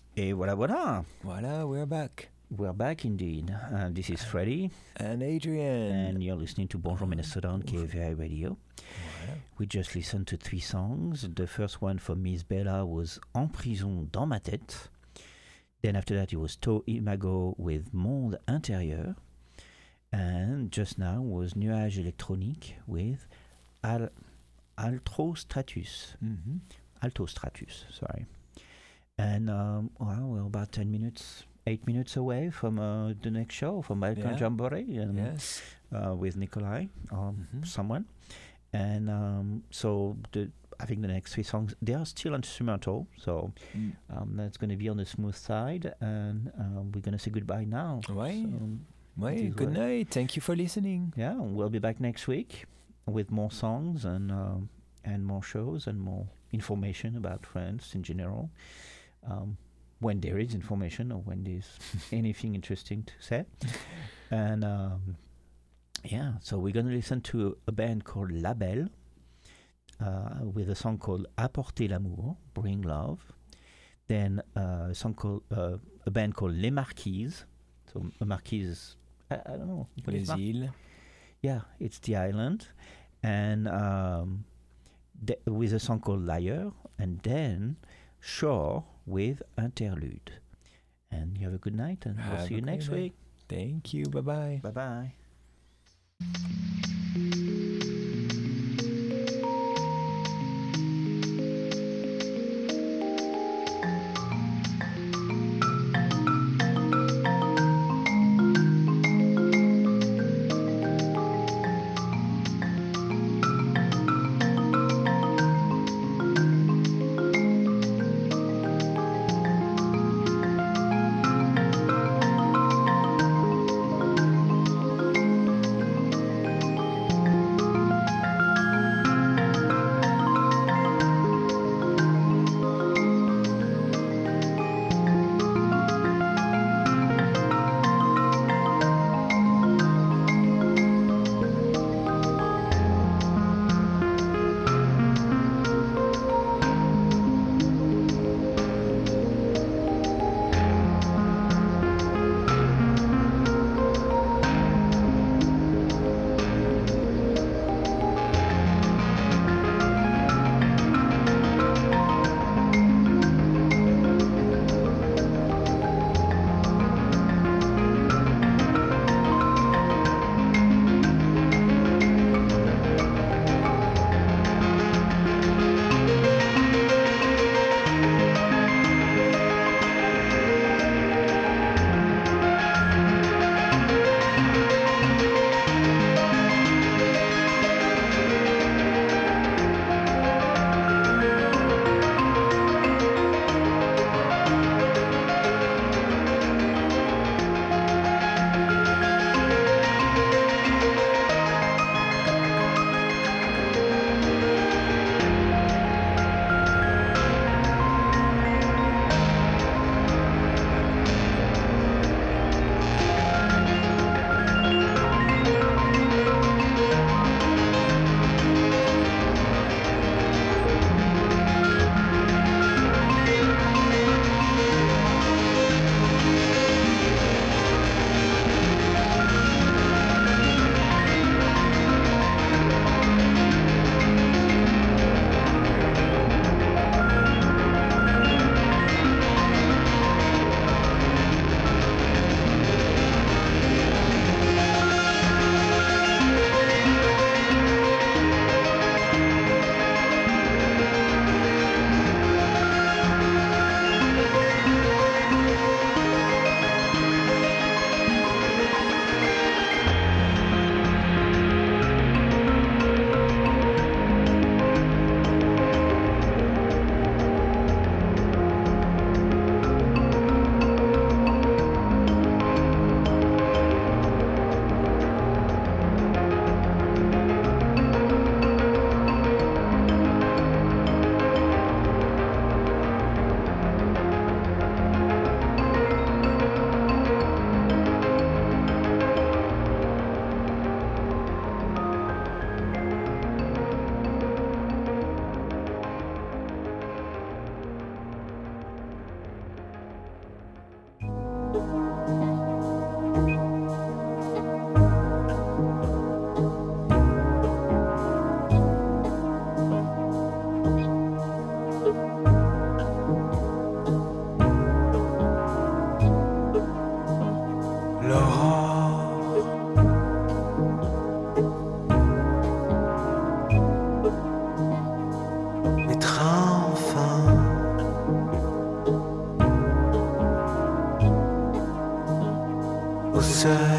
Et voilà, voilà. Voila, we're back. We're back indeed. Uh, this is Freddie. And Adrian. And you're listening to Bonjour Minnesota on K F A I Radio. Voilà. We just listened to three songs. The first one for Miss Bella was En prison dans ma tête. Then after that it was To Imago with Monde intérieur. And just now was Nuage électronique with Al- Alto Stratus. Mm-hmm. Alto Stratus, sorry. And um, well, we're about ten minutes, eight minutes away from uh, the next show, from Balkan Yeah. Jamboree, um, Yes. uh, with Nikolai, um, Mhm. someone. And um, so the, I think the next three songs, they are still instrumental, so Mm. um, that's going to be on the smooth side, and um, we're going to say goodbye now. Ouais. So, Ouais, it is good what- night. Thank you for listening. Yeah, we'll be back next week with more songs and um, and more shows and more information about France in general. Um, when there is information or when there's anything interesting to say. And um, yeah, so we're going to listen to a band called Label uh, with a song called Apporter l'amour, Bring Love. Then uh, a song called uh, a band called Les Marquises. So a Marquise, I, I don't know. what is Les Mar- îles. Yeah, it's the island. And um, th- with a song called Liar. And then Shore with Interlude. And you have a good night, and we'll Have see a you great next night. week. Thank you. Bye-bye. Bye-bye. Thank au seuil.